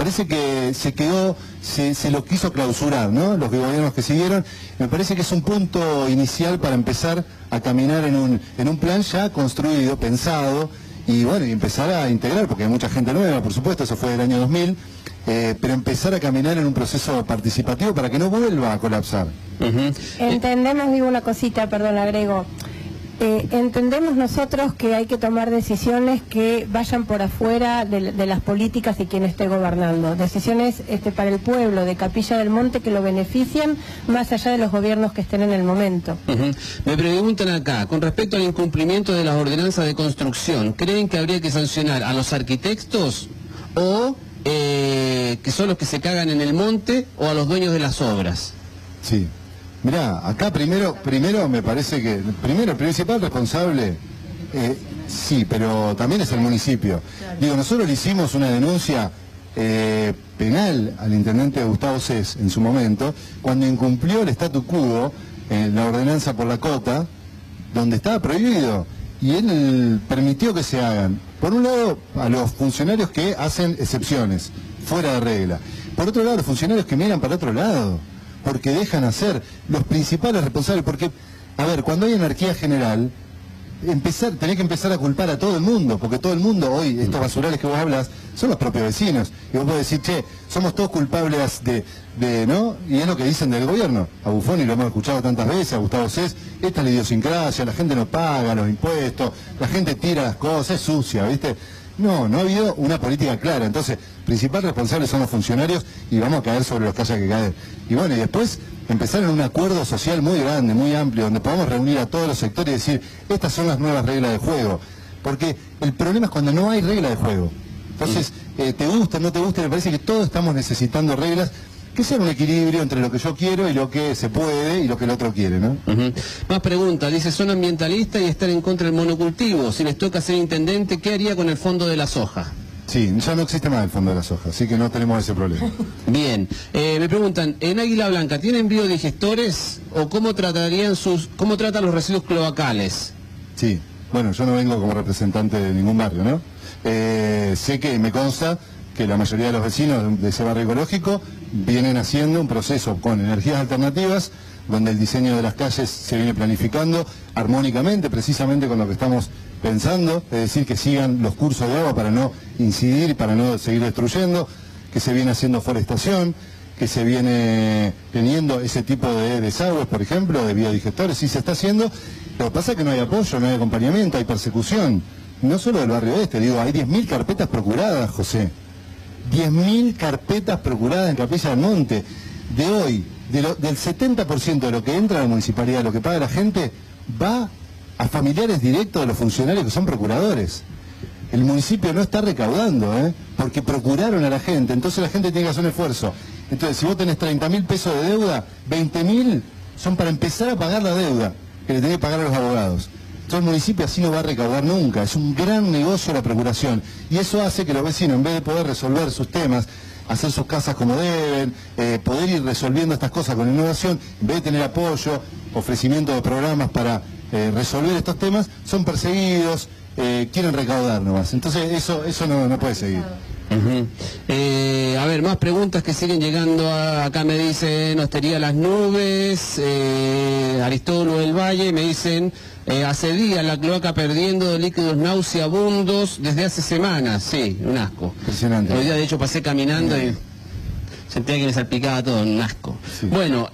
parece que se quedó, se, se lo quiso clausurar, ¿no? Los gobiernos que siguieron. Me parece que es un punto inicial para empezar a caminar en un, en un plan ya construido, pensado, y bueno, y empezar a integrar, porque hay mucha gente nueva, por supuesto, eso fue del año dos mil, eh, pero empezar a caminar en un proceso participativo para que no vuelva a colapsar. Uh-huh. Entendemos, digo una cosita, perdón, agrego. Eh, entendemos nosotros que hay que tomar decisiones que vayan por afuera de, de las políticas y quien esté gobernando. Decisiones este, para el pueblo de Capilla del Monte que lo beneficien más allá de los gobiernos que estén en el momento. Uh-huh. Me preguntan acá, con respecto al incumplimiento de las ordenanzas de construcción, ¿creen que habría que sancionar a los arquitectos o eh, que son los que se cagan en el monte o a los dueños de las obras? Sí. Mirá, acá primero, primero me parece que, primero el principal responsable, eh, sí, pero también es el municipio. Digo, nosotros le hicimos una denuncia eh, penal al intendente Gustavo Cés en su momento, cuando incumplió el statu quo, eh, la ordenanza por la cota, donde estaba prohibido, y él permitió que se hagan, por un lado, a los funcionarios que hacen excepciones, fuera de regla. Por otro lado, los funcionarios que miran para otro lado, porque dejan hacer los principales responsables, porque, a ver, cuando hay anarquía general, empezar, tenés que empezar a culpar a todo el mundo, porque todo el mundo hoy, estos basurales que vos hablas, son los propios vecinos, y vos podés decir, che, somos todos culpables de, de, ¿no? Y es lo que dicen del gobierno, a Buffoni lo hemos escuchado tantas veces, a Gustavo Cés, esta es la idiosincrasia, la gente no paga los impuestos, la gente tira las cosas, es sucia, ¿viste? No, no ha habido una política clara. Entonces, principal responsable son los funcionarios y vamos a caer sobre los que haya que caer. Y bueno, y después empezar en un acuerdo social muy grande, muy amplio, donde podamos reunir a todos los sectores y decir, estas son las nuevas reglas de juego. Porque el problema es cuando no hay regla de juego. Entonces, eh, te gusta, no te gusta, me parece que todos estamos necesitando reglas que sea un equilibrio entre lo que yo quiero y lo que se puede y lo que el otro quiere, ¿no? Uh-huh. Más preguntas, dice, son ambientalistas y están en contra del monocultivo. Si les toca ser intendente, ¿qué haría con el fondo de la soja? Sí, ya no existe más el fondo de la soja, así que no tenemos ese problema. Bien, eh, me preguntan, ¿en Águila Blanca tienen biodigestores o cómo tratarían sus, cómo tratan los residuos cloacales? Sí, bueno, yo no vengo como representante de ningún barrio, ¿no? Eh, sé que me consta que la mayoría de los vecinos de ese barrio ecológico vienen haciendo un proceso con energías alternativas, donde el diseño de las calles se viene planificando armónicamente, precisamente con lo que estamos pensando, es decir, que sigan los cursos de agua para no incidir y para no seguir destruyendo, que se viene haciendo forestación, que se viene teniendo ese tipo de desagües, por ejemplo, de biodigestores, sí se está haciendo. Lo que pasa es que no hay apoyo, no hay acompañamiento, hay persecución, no solo del barrio este, digo, hay diez mil carpetas procuradas, José. diez mil carpetas procuradas en Capilla del Monte. De hoy, de lo, del setenta por ciento de lo que entra a la municipalidad, lo que paga la gente, va a familiares directos de los funcionarios que son procuradores. El municipio no está recaudando, ¿eh? Porque procuraron a la gente, entonces la gente tiene que hacer un esfuerzo. Entonces, si vos tenés treinta mil pesos de deuda, veinte mil son para empezar a pagar la deuda que le tenés que pagar a los abogados. Entonces el municipio así no va a recaudar nunca, es un gran negocio la procuración, y eso hace que los vecinos, en vez de poder resolver sus temas, hacer sus casas como deben, eh, poder ir resolviendo estas cosas con innovación, en vez de tener apoyo, ofrecimiento de programas para eh, resolver estos temas, son perseguidos, eh, quieren recaudar nomás. Entonces eso, eso no, no puede seguir. Uh-huh. eh, a ver, más preguntas que siguen llegando a, acá me dicen Hostería Las Nubes, eh, Aristóbulo del Valle, me dicen eh, hace días la cloaca perdiendo líquidos nauseabundos desde hace semanas, sí, un asco. Impresionante. Hoy día de hecho pasé caminando y sentía que me salpicaba todo, un asco. Sí. Bueno,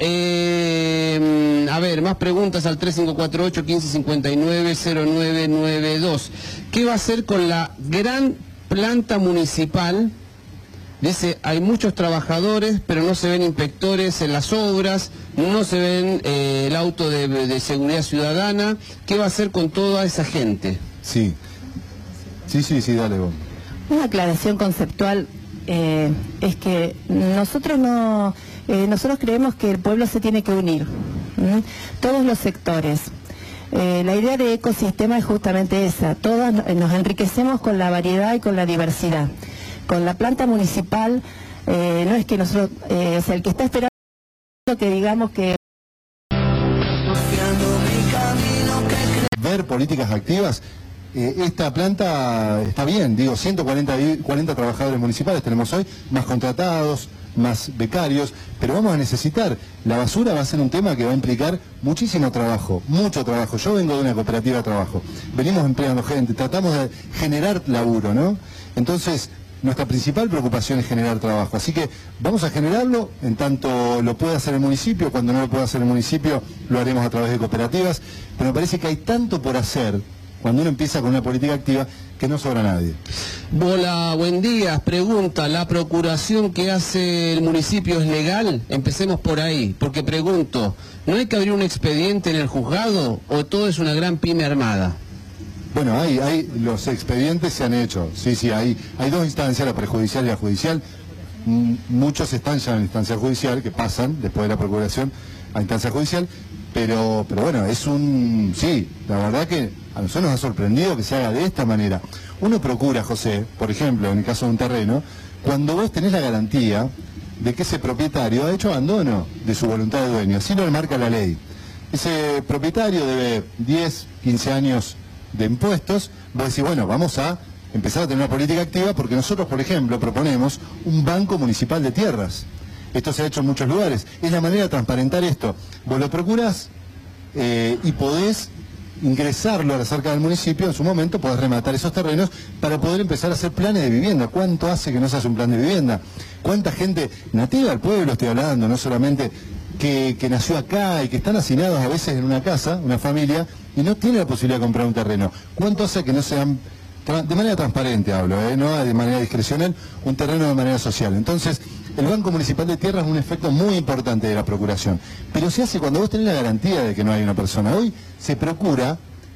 eh, a ver, más preguntas al tres cinco cuatro ocho, uno cinco cinco nueve, cero nueve nueve dos. ¿Qué va a hacer con la gran planta municipal? Dice, hay muchos trabajadores, pero no se ven inspectores en las obras, no se ven eh, el auto de, de seguridad ciudadana. ¿Qué va a hacer con toda esa gente? Sí, sí, sí, sí, dale vos. Una aclaración conceptual eh, es que nosotros no, eh, nosotros creemos que el pueblo se tiene que unir, ¿sí? Todos los sectores. Eh, la idea de ecosistema es justamente esa, todos nos enriquecemos con la variedad y con la diversidad. Con la planta municipal, eh, no es que nosotros, eh, o sea, el que está esperando que digamos que... Ver políticas activas, eh, esta planta está bien, digo, ciento cuarenta, cuarenta trabajadores municipales tenemos hoy, más contratados, más becarios, pero vamos a necesitar, la basura va a ser un tema que va a implicar muchísimo trabajo, mucho trabajo. Yo vengo de una cooperativa de trabajo, venimos empleando gente, tratamos de generar laburo, ¿no? Entonces, nuestra principal preocupación es generar trabajo, así que vamos a generarlo, en tanto lo pueda hacer el municipio, cuando no lo pueda hacer el municipio, lo haremos a través de cooperativas, pero me parece que hay tanto por hacer, cuando uno empieza con una política activa, que no sobra nadie. Hola, buen día. Pregunta, ¿la procuración que hace el municipio es legal? Empecemos por ahí, porque pregunto, ¿no hay que abrir un expediente en el juzgado o todo es una gran pyme armada? Bueno, hay, hay, los expedientes se han hecho, sí, sí, hay, hay dos instancias, la prejudicial y la judicial. M muchos están ya en la instancia judicial, que pasan después de la procuración a instancia judicial, pero, pero bueno, es un, sí, la verdad que a nosotros nos ha sorprendido que se haga de esta manera. Uno procura, José, por ejemplo, en el caso de un terreno, cuando vos tenés la garantía de que ese propietario ha hecho abandono de su voluntad de dueño, así lo marca la ley. Ese propietario debe diez, quince años de impuestos, vos decís, bueno, vamos a empezar a tener una política activa porque nosotros, por ejemplo, proponemos un banco municipal de tierras. Esto se ha hecho en muchos lugares. Es la manera de transparentar esto. Vos lo procurás eh, y podés ingresarlo a la cerca del municipio, en su momento podés rematar esos terrenos para poder empezar a hacer planes de vivienda. ¿Cuánto hace que no se hace un plan de vivienda? ¿Cuánta gente nativa del pueblo estoy hablando, no solamente que, que nació acá y que están hacinados a veces en una casa, una familia, y no tiene la posibilidad de comprar un terreno? ¿Cuánto hace que no sean, de manera transparente hablo, eh, no de manera discrecional, un terreno de manera social? Entonces, el Banco Municipal de Tierra es un efecto muy importante de la procuración, pero se hace cuando vos tenés la garantía de que no hay una persona. Hoy se procura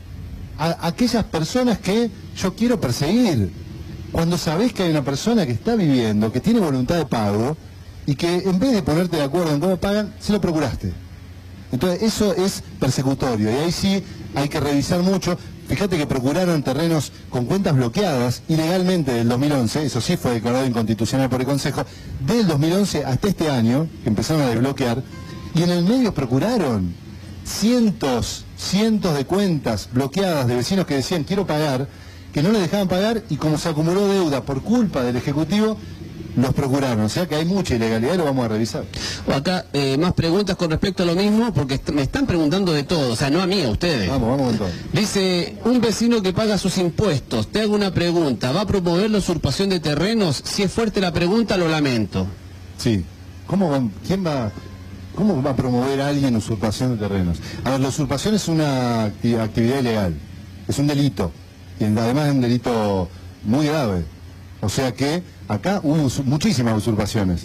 a aquellas personas que yo quiero perseguir, cuando sabés que hay una persona que está viviendo, que tiene voluntad de pago, y que en vez de ponerte de acuerdo en cómo pagan, se lo procuraste. Entonces eso es persecutorio, y ahí sí hay que revisar mucho. Fíjate que procuraron terrenos con cuentas bloqueadas ilegalmente del dos mil once, eso sí fue declarado inconstitucional por el Consejo, del dos mil once hasta este año, que empezaron a desbloquear, y en el medio procuraron cientos, cientos de cuentas bloqueadas de vecinos que decían quiero pagar, que no les dejaban pagar, y como se acumuló deuda por culpa del Ejecutivo, los procuraron. O sea que hay mucha ilegalidad y lo vamos a revisar. Acá, eh, más preguntas con respecto a lo mismo, porque me están preguntando de todo, o sea, no a mí, a ustedes. Vamos, vamos con todo. Dice, un vecino que paga sus impuestos, te hago una pregunta, ¿va a promover la usurpación de terrenos? Si es fuerte la pregunta, lo lamento. Sí. ¿Cómo va, quién va, cómo va a promover a alguien usurpación de terrenos? A ver, la usurpación es una acti- actividad ilegal, es un delito, y además es un delito muy grave. O sea que acá hubo muchísimas usurpaciones.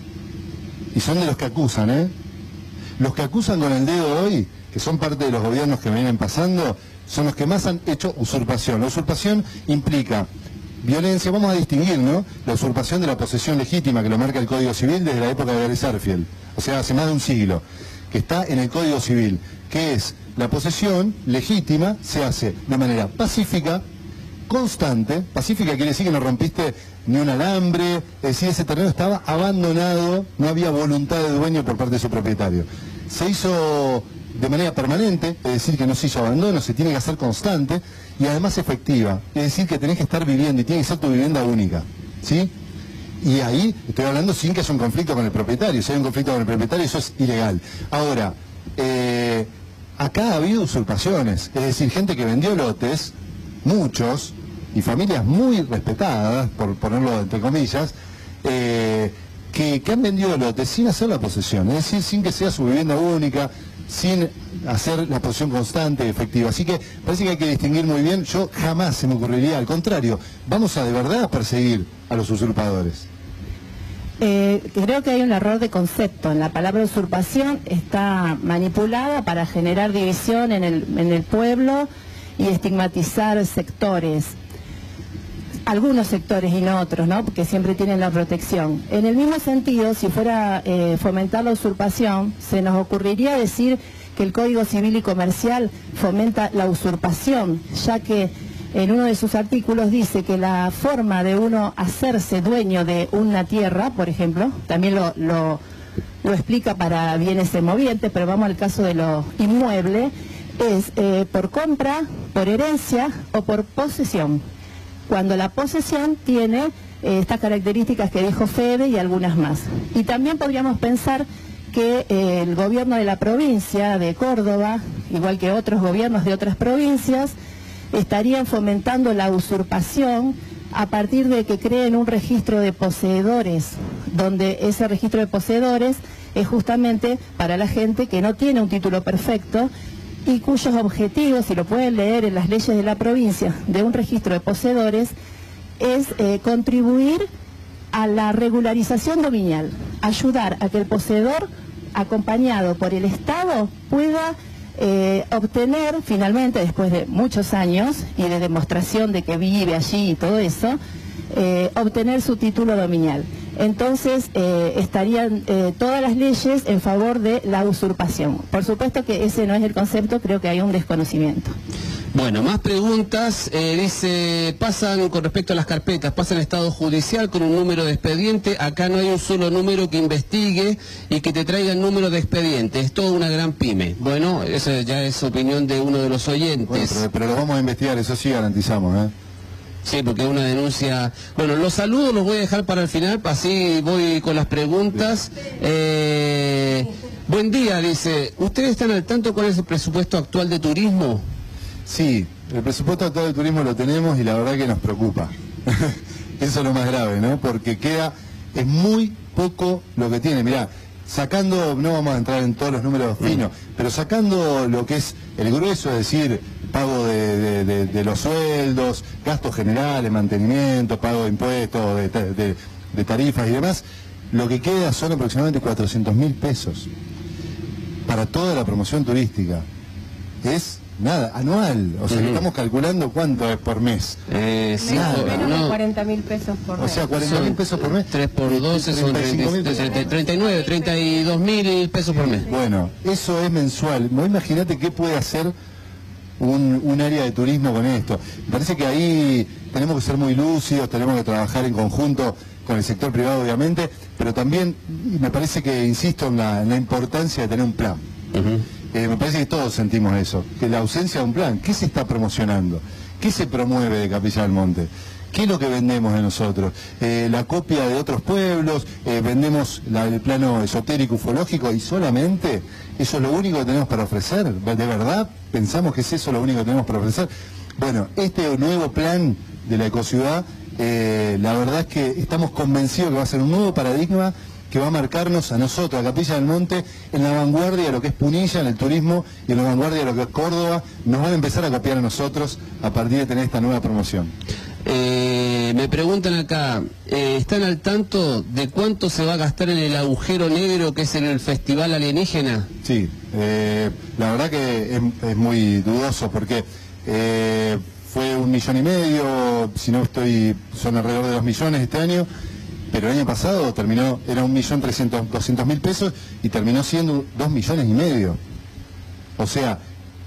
Y son de los que acusan, ¿eh? Los que acusan con el dedo hoy, que son parte de los gobiernos que vienen pasando, son los que más han hecho usurpación. La usurpación implica violencia, vamos a distinguir, ¿no? La usurpación de la posesión legítima, que lo marca el Código Civil desde la época de Gary Sarfield, o sea, hace más de un siglo, que está en el Código Civil, que es la posesión legítima, se hace de manera pacífica, constante. Pacífica quiere decir que no rompiste ni un alambre, es decir, ese terreno estaba abandonado, no había voluntad de dueño por parte de su propietario. Se hizo de manera permanente, es decir, que no se hizo abandono, se tiene que hacer constante y además efectiva, es decir, que tenés que estar viviendo y tiene que ser tu vivienda única, ¿sí? Y ahí estoy hablando sin que haya un conflicto con el propietario. Si hay un conflicto con el propietario, eso es ilegal. Ahora, eh, acá ha habido usurpaciones, es decir, gente que vendió lotes, muchos, y familias muy respetadas, por ponerlo entre comillas, eh, que, que han vendido lotes sin hacer la posesión, es decir, sin que sea su vivienda única, sin hacer la posesión constante y efectiva. Así que parece que hay que distinguir muy bien. Yo jamás se me ocurriría, al contrario, vamos a de verdad perseguir a los usurpadores. Eh, creo que hay un error de concepto. En la palabra usurpación está manipulada para generar división en el, en el pueblo y estigmatizar sectores, algunos sectores y no otros, ¿no? Porque siempre tienen la protección. En el mismo sentido, si fuera eh, fomentar la usurpación, se nos ocurriría decir que el Código Civil y Comercial fomenta la usurpación, ya que en uno de sus artículos dice que la forma de uno hacerse dueño de una tierra, por ejemplo, también lo, lo, lo explica para bienes movientes, pero vamos al caso de lo inmueble, es eh, por compra, por herencia o por posesión. Cuando la posesión tiene eh, estas características que dijo Fede y algunas más. Y también podríamos pensar que eh, el gobierno de la provincia de Córdoba, igual que otros gobiernos de otras provincias, estarían fomentando la usurpación a partir de que creen un registro de poseedores, donde ese registro de poseedores es justamente para la gente que no tiene un título perfecto y cuyos objetivos, si lo pueden leer en las leyes de la provincia, de un registro de poseedores, es eh, contribuir a la regularización dominial, ayudar a que el poseedor, acompañado por el Estado, pueda eh, obtener finalmente, después de muchos años y de demostración de que vive allí y todo eso, eh, obtener su título dominial. Entonces eh, estarían eh, todas las leyes en favor de la usurpación. Por supuesto que ese no es el concepto, creo que hay un desconocimiento. Bueno, más preguntas. Eh, dice, pasan con respecto a las carpetas, pasan a estado judicial con un número de expediente. Acá no hay un solo número que investigue y que te traiga el número de expediente. Es toda una gran pyme. Bueno, esa ya es opinión de uno de los oyentes. Bueno, pero, pero lo vamos a investigar, eso sí garantizamos, ¿eh? Sí, porque es una denuncia... Bueno, los saludos los voy a dejar para el final, así voy con las preguntas. Eh, buen día, dice, ¿ustedes están al tanto cuál es el presupuesto actual de turismo? Sí, el presupuesto actual de turismo lo tenemos y la verdad que nos preocupa. Eso es lo más grave, ¿no? Porque queda, es muy poco lo que tiene. Mirá, sacando, no vamos a entrar en todos los números finos, pero sacando lo que es el grueso, es decir, pago de, de, de, de los sueldos, gastos generales, mantenimiento, pago de impuestos, de, de, de tarifas y demás, lo que queda son aproximadamente cuatrocientos mil pesos para toda la promoción turística. Es nada, anual, o sea, uh-huh. que estamos calculando cuánto es por mes. Eh, sí, menos, nada, menos no. de cuarenta mil pesos por mes. O sea, cuarenta mil pesos por mes. tres por doce son treinta y nueve, treinta y dos mil pesos por mes. Bueno, eso es mensual. Imagínate qué puede hacer un, un área de turismo con esto. Me parece que ahí tenemos que ser muy lúcidos, tenemos que trabajar en conjunto con el sector privado, obviamente, pero también me parece que insisto en la, en la importancia de tener un plan. Uh-huh. Eh, me parece que todos sentimos eso, que la ausencia de un plan. ¿Qué se está promocionando? ¿Qué se promueve de Capilla del Monte? ¿Qué es lo que vendemos de nosotros? Eh, la copia de otros pueblos, eh, vendemos la, el plano esotérico, ufológico, y solamente eso es lo único que tenemos para ofrecer. ¿De verdad pensamos que es eso lo único que tenemos para ofrecer? Bueno, este nuevo plan de la ecociudad, eh, la verdad es que estamos convencidos que va a ser un nuevo paradigma que va a marcarnos a nosotros, a Capilla del Monte, en la vanguardia de lo que es Punilla, en el turismo, y en la vanguardia de lo que es Córdoba. Nos van a empezar a copiar a nosotros a partir de tener esta nueva promoción. Eh, me preguntan acá, eh, ¿están al tanto de cuánto se va a gastar en el agujero negro que es en el Festival Alienígena? Sí, eh, la verdad que es, es muy dudoso porque eh, fue un millón y medio, si no estoy, son alrededor de dos millones este año. Pero el año pasado terminó, era un millón trescientos, doscientos mil pesos y terminó siendo dos millones y medio. O sea,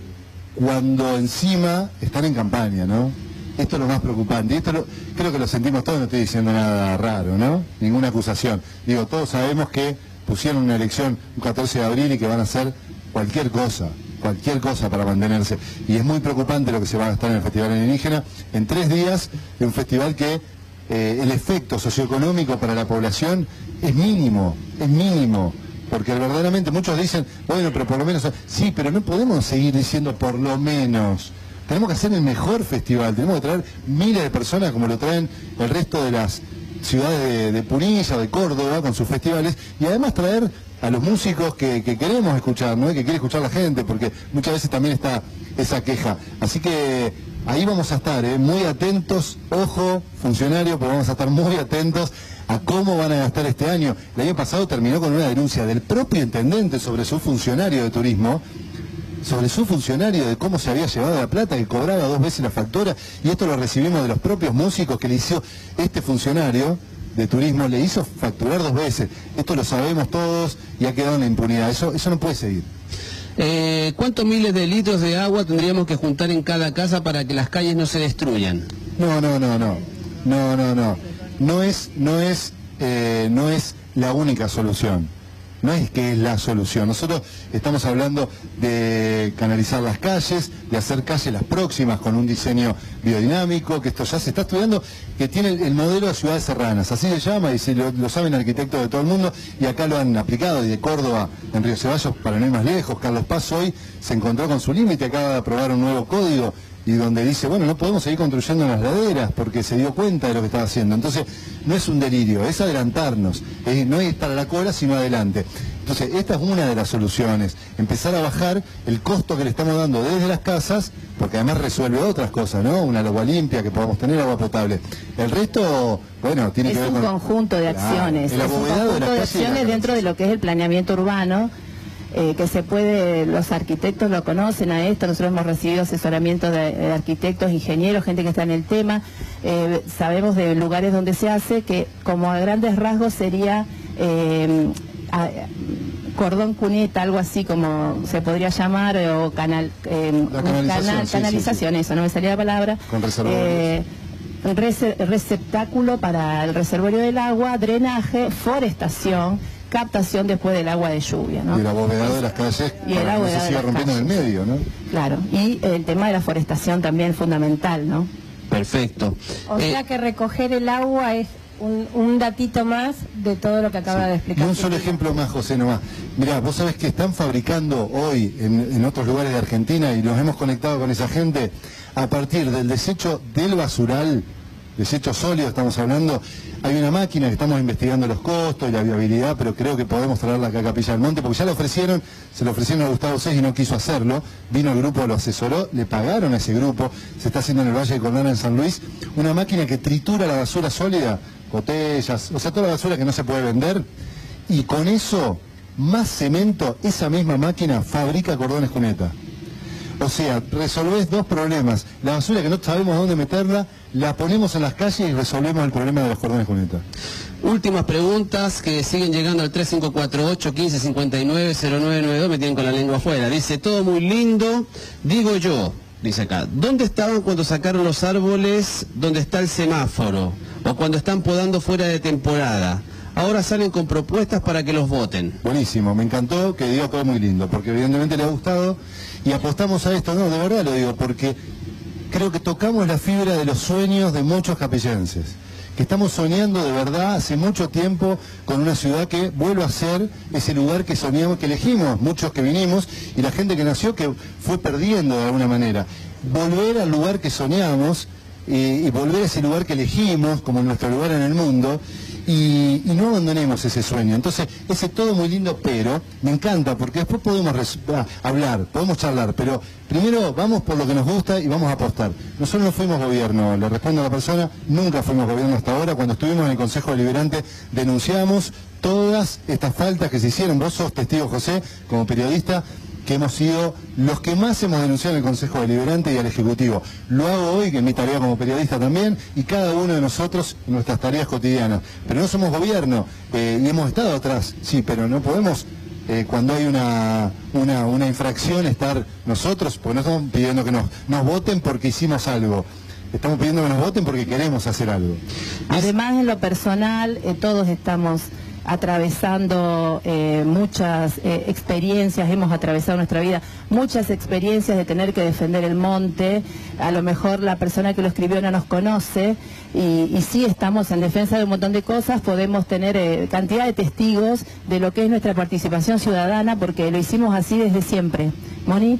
cuando encima están en campaña, ¿no? Esto es lo más preocupante. Y esto lo, creo que lo sentimos todos, no estoy diciendo nada raro, ¿no? Ninguna acusación. Digo, todos sabemos que pusieron una elección un catorce de abril y que van a hacer cualquier cosa, cualquier cosa para mantenerse. Y es muy preocupante lo que se va a gastar en el Festival Alienígena en tres días, en un festival que Eh, el efecto socioeconómico para la población es mínimo, es mínimo, porque verdaderamente muchos dicen, bueno, pero por lo menos, sí, pero no podemos seguir diciendo por lo menos, tenemos que hacer el mejor festival, tenemos que traer miles de personas como lo traen el resto de las ciudades de, de Punilla o de Córdoba con sus festivales, y además traer a los músicos que, que queremos escuchar, ¿no? Que quiere escuchar la gente, porque muchas veces también está esa queja. Así que ahí vamos a estar, ¿eh? Muy atentos, ojo, funcionarios, porque vamos a estar muy atentos a cómo van a gastar este año. El año pasado terminó con una denuncia del propio intendente sobre su funcionario de turismo, sobre su funcionario, de cómo se había llevado la plata, que cobraba dos veces la factura, y esto lo recibimos de los propios músicos que le hizo este funcionario de turismo, le hizo facturar dos veces. Esto lo sabemos todos y ha quedado en la impunidad. Eso, eso no puede seguir. Eh, ¿Cuántos miles de litros de agua tendríamos que juntar en cada casa para que las calles no se destruyan? No, no, no, no, no, no, no. No es, no es, eh, no es la única solución. no es que es la solución. Nosotros estamos hablando de canalizar las calles, de hacer calles las próximas con un diseño biodinámico, que esto ya se está estudiando, que tiene el, el modelo de ciudades serranas, así se llama, y se lo, lo saben arquitectos de todo el mundo, y acá lo han aplicado, y de Córdoba, en Río Ceballos, para no ir más lejos. Carlos Paz hoy se encontró con su límite, acaba de aprobar un nuevo código, y donde dice, bueno, no podemos seguir construyendo en las laderas porque se dio cuenta de lo que estaba haciendo. Entonces, no es un delirio, es adelantarnos, es, no es para la cola, sino adelante. Entonces, esta es una de las soluciones, empezar a bajar el costo que le estamos dando desde las casas, porque además resuelve otras cosas, ¿no? Una agua limpia, que podamos tener agua potable. El resto, bueno, tiene es que ver con... Es un conjunto de acciones, claro, es un conjunto de, de acciones dentro de lo que es el planeamiento urbano, Eh, que se puede, los arquitectos lo conocen a esto, nosotros hemos recibido asesoramiento de, de arquitectos, ingenieros, gente que está en el tema, eh, sabemos de lugares donde se hace, que como a grandes rasgos sería eh, a, cordón cuneta, algo así como se podría llamar, o canal, eh, canalización, canal, sí, canalización, sí, sí. Eso, no me salía la palabra. Con reservorios. Eh, receptáculo para el reservorio del agua, drenaje, forestación, captación después del agua de lluvia, ¿no? Y el abovedado de las calles, y el para que no se siga rompiendo calles. en el medio, ¿no? Claro, y el tema de la forestación también fundamental, ¿no? Perfecto. O eh, sea que recoger el agua es un, un datito más de todo lo que acaba sí. de explicar. Y un solo ejemplo más, José, nomás. Mirá, vos sabés que están fabricando hoy en, en otros lugares de Argentina, y nos hemos conectado con esa gente, a partir del desecho del basural, desecho sólido estamos hablando, hay una máquina que estamos investigando los costos y la viabilidad, pero creo que podemos traerla acá a Capilla del Monte, porque ya lo ofrecieron, se lo ofrecieron a Gustavo Seix y no quiso hacerlo, vino el grupo, lo asesoró, le pagaron a ese grupo, se está haciendo en el Valle de Cordana, en San Luis, una máquina que tritura la basura sólida, botellas, o sea, toda la basura que no se puede vender, y con eso, más cemento, esa misma máquina fabrica cordones cuneta. O sea, resolvés dos problemas. La basura que no sabemos dónde meterla, la ponemos en las calles y resolvemos el problema de los cordones cuneta. Últimas preguntas que siguen llegando al tres cinco cuatro ocho, uno cinco cinco nueve, cero nueve nueve dos, me tienen con la lengua afuera. Dice, todo muy lindo, digo yo, dice acá, ¿dónde estaban cuando sacaron los árboles donde está el semáforo? O cuando están podando fuera de temporada. Ahora salen con propuestas para que los voten. Buenísimo, me encantó que diga todo muy lindo, porque evidentemente le ha gustado y apostamos a esto, no, de verdad lo digo, porque creo que tocamos la fibra de los sueños de muchos capellenses, que estamos soñando de verdad hace mucho tiempo con una ciudad que vuelva a ser ese lugar que soñamos, que elegimos, muchos que vinimos, y la gente que nació que fue perdiendo de alguna manera. Volver al lugar que soñamos eh, y volver a ese lugar que elegimos como nuestro lugar en el mundo. Y, y no abandonemos ese sueño. Entonces, ese todo muy lindo, pero me encanta, porque después podemos res, ah, hablar, podemos charlar, pero primero vamos por lo que nos gusta y vamos a apostar. Nosotros no fuimos gobierno, le respondo a la persona, nunca fuimos gobierno hasta ahora. Cuando estuvimos en el Consejo Deliberante denunciamos todas estas faltas que se hicieron. Vos sos testigo, José, como periodista, que hemos sido los que más hemos denunciado en el Consejo Deliberante y al Ejecutivo. Lo hago hoy, que es mi tarea como periodista también, y cada uno de nosotros en nuestras tareas cotidianas. Pero no somos gobierno, eh, y hemos estado atrás, sí, pero no podemos, eh, cuando hay una, una, una infracción, estar nosotros, porque no estamos pidiendo que nos, nos voten porque hicimos algo. Estamos pidiendo que nos voten porque queremos hacer algo. Además, en lo personal, eh, todos estamos atravesando eh, muchas eh, experiencias, hemos atravesado nuestra vida, muchas experiencias de tener que defender el monte. A lo mejor la persona que lo escribió no nos conoce y, y sí estamos en defensa de un montón de cosas, podemos tener eh, cantidad de testigos de lo que es nuestra participación ciudadana, porque lo hicimos así desde siempre. Moni.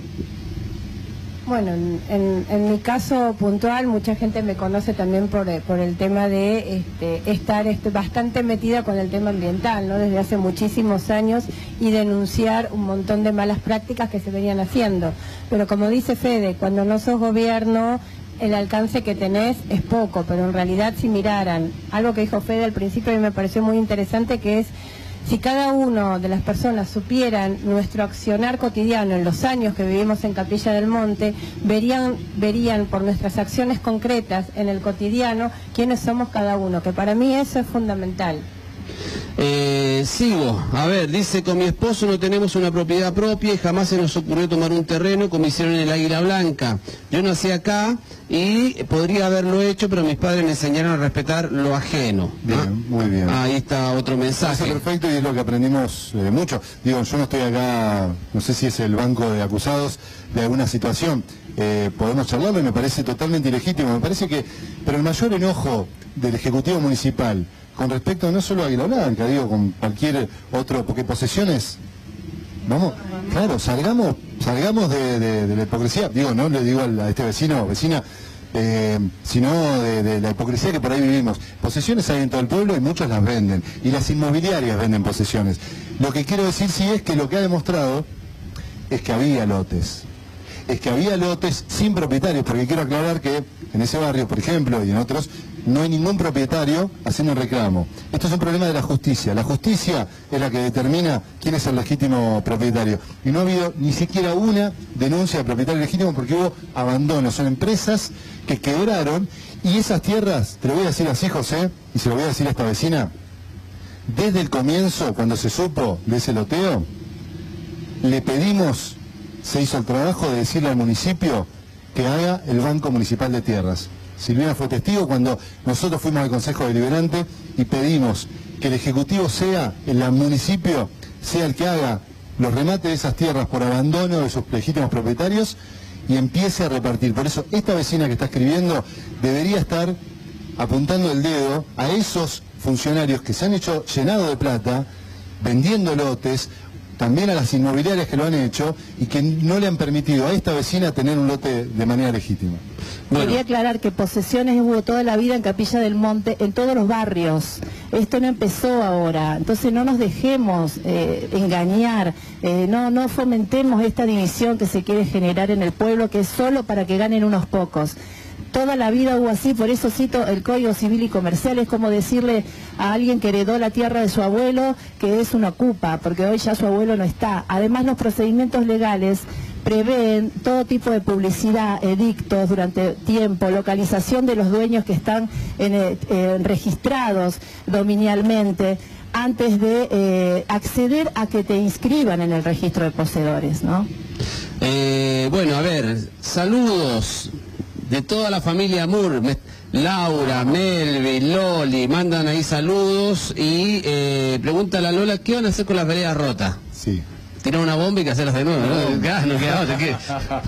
Bueno, en, en, en mi caso puntual, mucha gente me conoce también por, por el tema de este, estar este, bastante metida con el tema ambiental, ¿no? Desde hace muchísimos años, y denunciar un montón de malas prácticas que se venían haciendo. Pero como dice Fede, cuando no sos gobierno, el alcance que tenés es poco, pero en realidad si miraran, algo que dijo Fede al principio y me pareció muy interesante, que es, si cada uno de las personas supieran nuestro accionar cotidiano en los años que vivimos en Capilla del Monte, verían, verían por nuestras acciones concretas en el cotidiano quiénes somos cada uno, que para mí eso es fundamental. Eh, sigo, a ver, dice, con mi esposo no tenemos una propiedad propia y jamás se nos ocurrió tomar un terreno como hicieron en el Águila Blanca. Yo nací acá y podría haberlo hecho, pero mis padres me enseñaron a respetar lo ajeno. Bien, ¿Ah? muy bien. Ahí está otro mensaje. Eso perfecto y es lo que aprendimos eh, mucho. Digo, yo no estoy acá, no sé si es el banco de acusados de alguna situación. Eh, podemos charlarlo y me parece totalmente ilegítimo. Me parece que, pero el mayor enojo del Ejecutivo Municipal con respecto no solo a Águila Blanca, digo, con cualquier otro, porque posesiones, vamos, claro, salgamos, salgamos de, de, de la hipocresía, digo, no le digo a este vecino o vecina, eh, sino de, de la hipocresía que por ahí vivimos. Posesiones hay en todo el pueblo y muchos las venden, y las inmobiliarias venden posesiones. Lo que quiero decir sí es que lo que ha demostrado es que había lotes. Es que había lotes sin propietarios, porque quiero aclarar que en ese barrio, por ejemplo, y en otros, no hay ningún propietario haciendo un reclamo. Esto es un problema de la justicia. La justicia es la que determina quién es el legítimo propietario. Y no ha habido ni siquiera una denuncia de propietario legítimo porque hubo abandono. Son empresas que quebraron y esas tierras, te lo voy a decir así, José, y se lo voy a decir a esta vecina, desde el comienzo, cuando se supo de ese loteo, le pedimos, se hizo el trabajo de decirle al municipio que haga el Banco Municipal de Tierras. Silvina fue testigo cuando nosotros fuimos al Consejo Deliberante y pedimos que el Ejecutivo sea, el municipio, sea el que haga los remates de esas tierras por abandono de sus legítimos propietarios y empiece a repartir. Por eso esta vecina que está escribiendo debería estar apuntando el dedo a esos funcionarios que se han hecho llenado de plata, vendiendo lotes, también a las inmobiliarias que lo han hecho y que no le han permitido a esta vecina tener un lote de manera legítima. Bueno. Quería aclarar que posesiones hubo toda la vida en Capilla del Monte, en todos los barrios. Esto no empezó ahora, entonces no nos dejemos eh, engañar, eh, no, no fomentemos esta división que se quiere generar en el pueblo, que es solo para que ganen unos pocos. Toda la vida hubo así, por eso cito el Código Civil y Comercial, es como decirle a alguien que heredó la tierra de su abuelo que es una ocupa, porque hoy ya su abuelo no está. Además, los procedimientos legales prevén todo tipo de publicidad, edictos durante tiempo, localización de los dueños que están en, eh, registrados dominialmente, antes de eh, acceder a que te inscriban en el registro de poseedores, ¿no? Eh, bueno, a ver, saludos de toda la familia Moore, Laura, Melvi, Loli, mandan ahí saludos y eh, pregunta a la Lola, ¿qué van a hacer con las veredas rotas? Sí. Tirar una bomba y que hacerlas de nuevo, ¿no? No queda, no queda otra, ¿qué?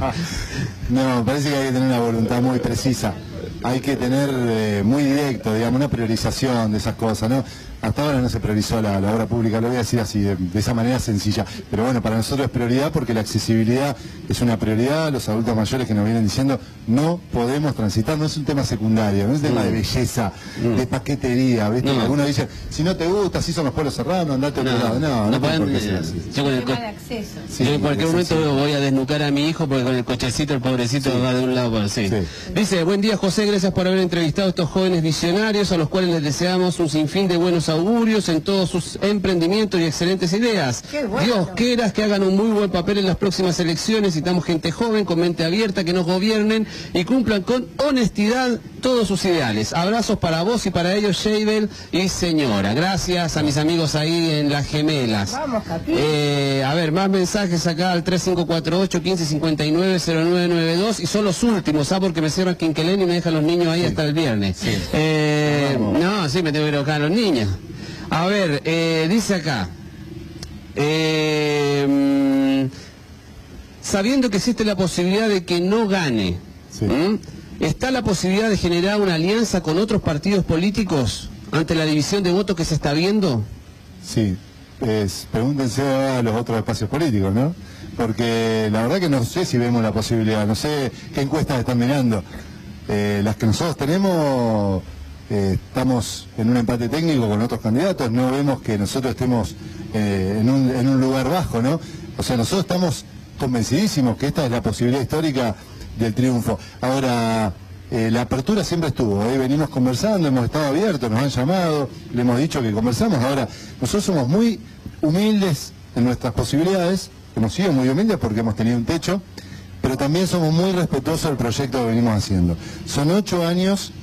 No, parece que hay que tener una voluntad muy precisa. Hay que tener eh, muy directo, digamos, una priorización de esas cosas, ¿no? Hasta ahora no se priorizó la, la obra pública, lo voy a decir así, de, de esa manera sencilla. Pero bueno, para nosotros es prioridad porque la accesibilidad es una prioridad. Los adultos mayores que nos vienen diciendo, no podemos transitar, no es un tema secundario, no es un tema de belleza, mm. de paquetería, ¿viste? No. Algunos dicen, si no te gusta, si son los pueblos cerrados, andate a otro lado. No, no, no pueden, por qué ser así. Yo con el co sí, yo en cualquier momento sí. voy a desnucar a mi hijo porque con el cochecito el pobrecito sí. va de un lado para sí. sí. Dice, buen día José, gracias por haber entrevistado a estos jóvenes visionarios a los cuales les deseamos un sinfín de buenos augurios en todos sus emprendimientos y excelentes ideas. Bueno. Dios quieras que hagan un muy buen papel en las próximas elecciones. Necesitamos gente joven, con mente abierta, que nos gobiernen y cumplan con honestidad todos sus ideales. Abrazos para vos y para ellos, Sheibel y señora. Gracias a mis amigos ahí en Las Gemelas. Vamos, Capi. Eh, a ver, más mensajes acá al tres cinco cuatro ocho, uno cinco cinco nueve, cero nueve nueve dos y son los últimos, ¿ah? Porque me cierran Quinquelén y me dejan los niños ahí sí. hasta el viernes. Sí. Eh, no, sí, me tengo que ir a buscar a los niños. A ver, eh, dice acá, eh, sabiendo que existe la posibilidad de que no gane, sí. ¿está la posibilidad de generar una alianza con otros partidos políticos ante la división de votos que se está viendo? Sí, es, pregúntense a los otros espacios políticos, ¿no? Porque la verdad que no sé si vemos la posibilidad, no sé qué encuestas están mirando. Eh, las que nosotros tenemos... Eh, estamos en un empate técnico con otros candidatos, no vemos que nosotros estemos eh, en, un, en un lugar bajo, ¿no? O sea, nosotros estamos convencidísimos que esta es la posibilidad histórica del triunfo. Ahora, eh, la apertura siempre estuvo, ¿eh? Venimos conversando, hemos estado abiertos, nos han llamado, le hemos dicho que conversamos. Ahora, nosotros somos muy humildes en nuestras posibilidades, hemos sido muy humildes porque hemos tenido un techo, pero también somos muy respetuosos del proyecto que venimos haciendo. Son ocho años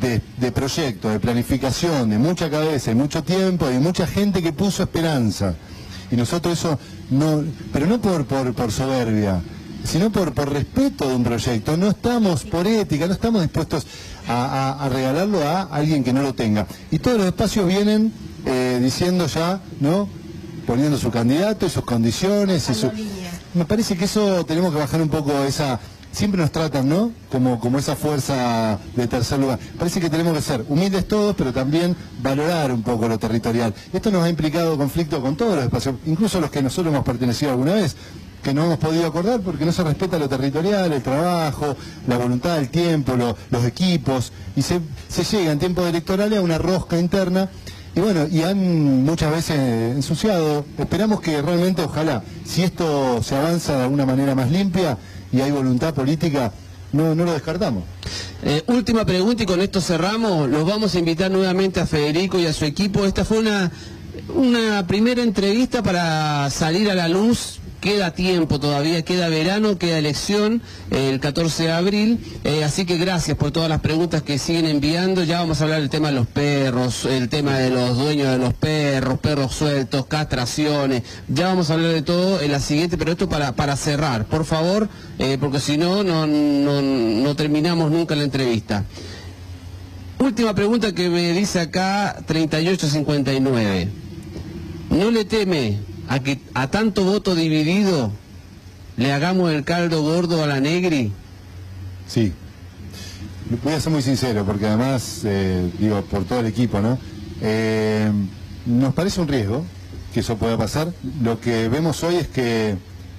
de, de proyecto, de planificación, de mucha cabeza y mucho tiempo, y mucha gente que puso esperanza. Y nosotros eso, no, pero no por, por, por soberbia, sino por, por respeto de un proyecto. No estamos, por ética, no estamos dispuestos a, a, a regalarlo a alguien que no lo tenga. Y todos los espacios vienen eh, diciendo ya, ¿no?, poniendo su candidato y sus condiciones. Y su... Me parece que eso tenemos que bajar un poco esa... Siempre nos tratan, ¿no?, como, como esa fuerza de tercer lugar. Parece que tenemos que ser humildes todos, pero también valorar un poco lo territorial. Esto nos ha implicado conflicto con todos los espacios, incluso los que nosotros hemos pertenecido alguna vez, que no hemos podido acordar porque no se respeta lo territorial, el trabajo, la voluntad, el tiempo, lo, los equipos, y se, se llega en tiempos electorales a una rosca interna. Y bueno, y han muchas veces ensuciado. Esperamos que realmente, ojalá, si esto se avanza de alguna manera más limpia y hay voluntad política, no, no lo descartamos. Eh, última pregunta y con esto cerramos. Los vamos a invitar nuevamente a Federico y a su equipo. Esta fue una, una primera entrevista para salir a la luz. Queda tiempo todavía, queda verano, queda elección eh, el catorce de abril, eh, así que gracias por todas las preguntas que siguen enviando. Ya vamos a hablar del tema de los perros, el tema de los dueños de los perros, perros sueltos, castraciones, ya vamos a hablar de todo en la siguiente, pero esto para, para cerrar, por favor, eh, porque si no, no, no, no terminamos nunca la entrevista. Última pregunta que me dice acá, treinta y ocho cincuenta y nueve. ¿No le teme a que a tanto voto dividido le hagamos el caldo gordo a la Negri? Sí. Voy a ser muy sincero, porque además, eh, digo, por todo el equipo, ¿no? Eh, nos parece un riesgo que eso pueda pasar. Lo que vemos hoy es que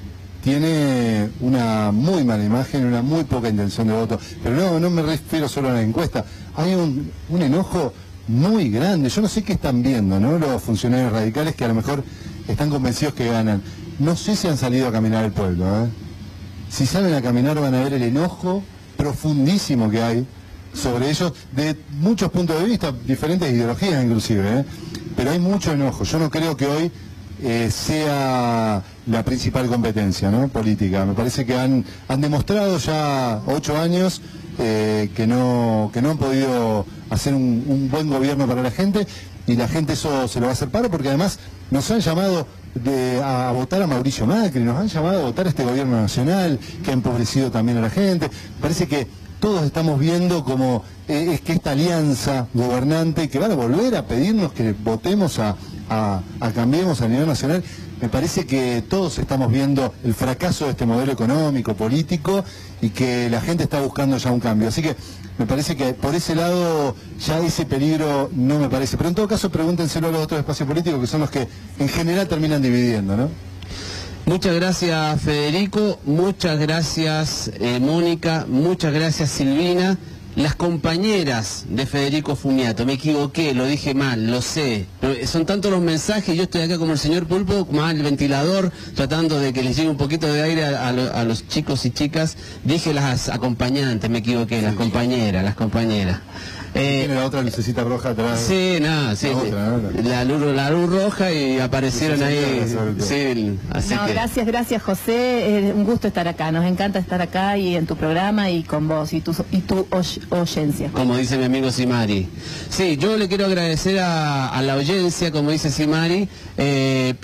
tiene una muy mala imagen, una muy poca intención de voto. Pero no, no me refiero solo a la encuesta. Hay un, un enojo muy grande. Yo no sé qué están viendo, ¿no?, los funcionarios radicales que a lo mejor están convencidos que ganan. No sé si han salido a caminar el pueblo, ¿eh? Si salen a caminar van a ver el enojo profundísimo que hay sobre ellos, de muchos puntos de vista, diferentes ideologías inclusive, ¿eh? Pero hay mucho enojo. Yo no creo que hoy eh, sea la principal competencia, ¿no?, política. Me parece que han, han demostrado ya ocho años eh, que, no, que no han podido hacer un, un buen gobierno para la gente, y la gente eso se lo va a hacer paro, porque además nos han llamado de, a votar a Mauricio Macri, nos han llamado a votar a este gobierno nacional, que ha empobrecido también a la gente. Parece que todos estamos viendo como eh, es que esta alianza gobernante, que van a volver a pedirnos que votemos a, a, a Cambiemos a nivel nacional. Me parece que todos estamos viendo el fracaso de este modelo económico, político, y que la gente está buscando ya un cambio. Así que me parece que por ese lado ya ese peligro no me parece. Pero en todo caso pregúntenselo a los otros espacios políticos, que son los que en general terminan dividiendo, ¿no? Muchas gracias, Federico, muchas gracias, eh, Mónica, muchas gracias, Silvina. Las compañeras de Federico Fumiato, me equivoqué, lo dije mal, lo sé, pero son tantos los mensajes, yo estoy acá como el señor Pulpo, más el ventilador, tratando de que les llegue un poquito de aire a, a, lo, a los chicos y chicas. Dije las acompañantes, me equivoqué, las compañeras, las compañeras. Eh, ¿Tiene la otra lucecita roja atrás? Sí, no, sí, la, otra, ¿no? la, luz, la luz roja, y aparecieron sí, ahí. Sí, así no, que... Gracias, gracias, José. Es un gusto estar acá. Nos encanta estar acá y en tu programa y con vos y tu, y tu oyencia. Como dice mi amigo Simari. Sí, yo le quiero agradecer a, a la oyencia, como dice Simari, eh,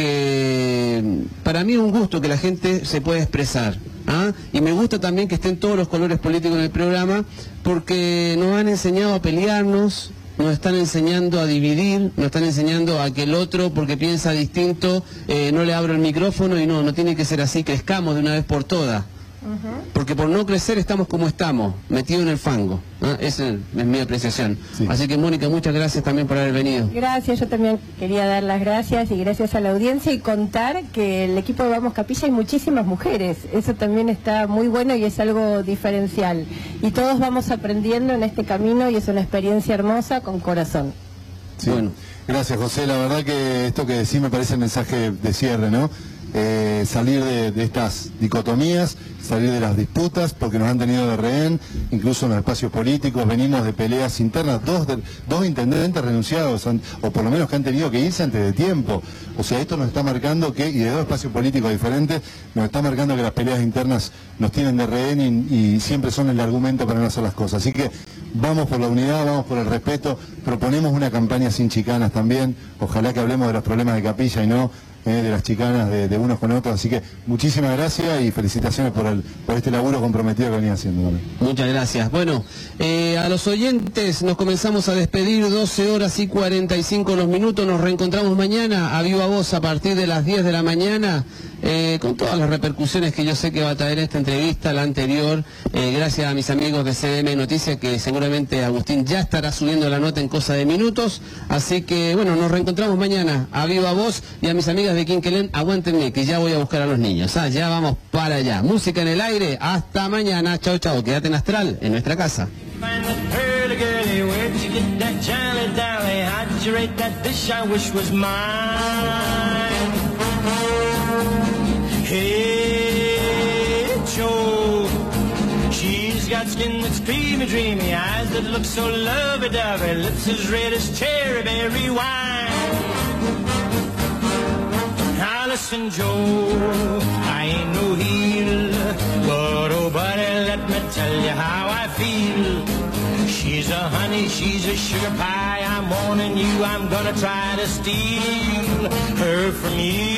porque para mí es un gusto que la gente se pueda expresar. ¿Ah? Y me gusta también que estén todos los colores políticos en el programa, porque nos han enseñado a pelearnos, nos están enseñando a dividir, nos están enseñando a que el otro, porque piensa distinto, eh, no le abro el micrófono, y no, no tiene que ser así. Crezcamos de una vez por todas. Uh-huh. Porque por no crecer estamos como estamos, metidos en el fango. ¿Ah? Esa es mi apreciación. Sí. Así que, Mónica, muchas gracias también por haber venido. Gracias, yo también quería dar las gracias, y gracias a la audiencia, y contar que el equipo de Vamos Capilla hay muchísimas mujeres. Eso también está muy bueno y es algo diferencial. Y todos vamos aprendiendo en este camino, y es una experiencia hermosa con corazón. Sí. Bueno, gracias, José. La verdad que esto que decís me parece el mensaje de cierre, ¿no? Eh, salir de, de estas dicotomías, salir de las disputas, porque nos han tenido de rehén, incluso en los espacios políticos. Venimos de peleas internas, dos, de, dos intendentes renunciados, han, o por lo menos que han tenido que irse antes de tiempo. O sea, esto nos está marcando que, y de dos espacios políticos diferentes, nos está marcando que las peleas internas nos tienen de rehén, y, y siempre son el argumento para no hacer las cosas. Así que vamos por la unidad, vamos por el respeto, proponemos una campaña sin chicanas también, ojalá que hablemos de los problemas de Capilla y no eh, de las chicanas de, de unos con otros, así que muchísimas gracias y felicitaciones por, el, por este laburo comprometido que venía haciendo también. Muchas gracias. Bueno, eh, a los oyentes nos comenzamos a despedir, doce horas y cuarenta y cinco los minutos, nos reencontramos mañana a viva voz a partir de las diez de la mañana, eh, con todas las repercusiones que yo sé que va a traer esta entrevista, la anterior, eh, gracias a mis amigos de C D M Noticias, que seguramente Agustín ya estará subiendo la nota en cosa de minutos, así que bueno, nos reencontramos mañana a viva voz, y a mis amigas de Quinquelén, aguántenme que ya voy a buscar a los niños, ah, ya vamos para allá, música en el aire, hasta mañana, chao chao, quédate en Astral, en nuestra casa. Hey, Joe, she's got skin that's creamy, dreamy, eyes that look so lovey-dovey, lips as red as cherry berry wine. Now listen, Joe, I ain't no heel, but oh, buddy, let me tell you how I feel. She's a honey, she's a sugar pie, I'm warning you, I'm gonna try to steal her from you.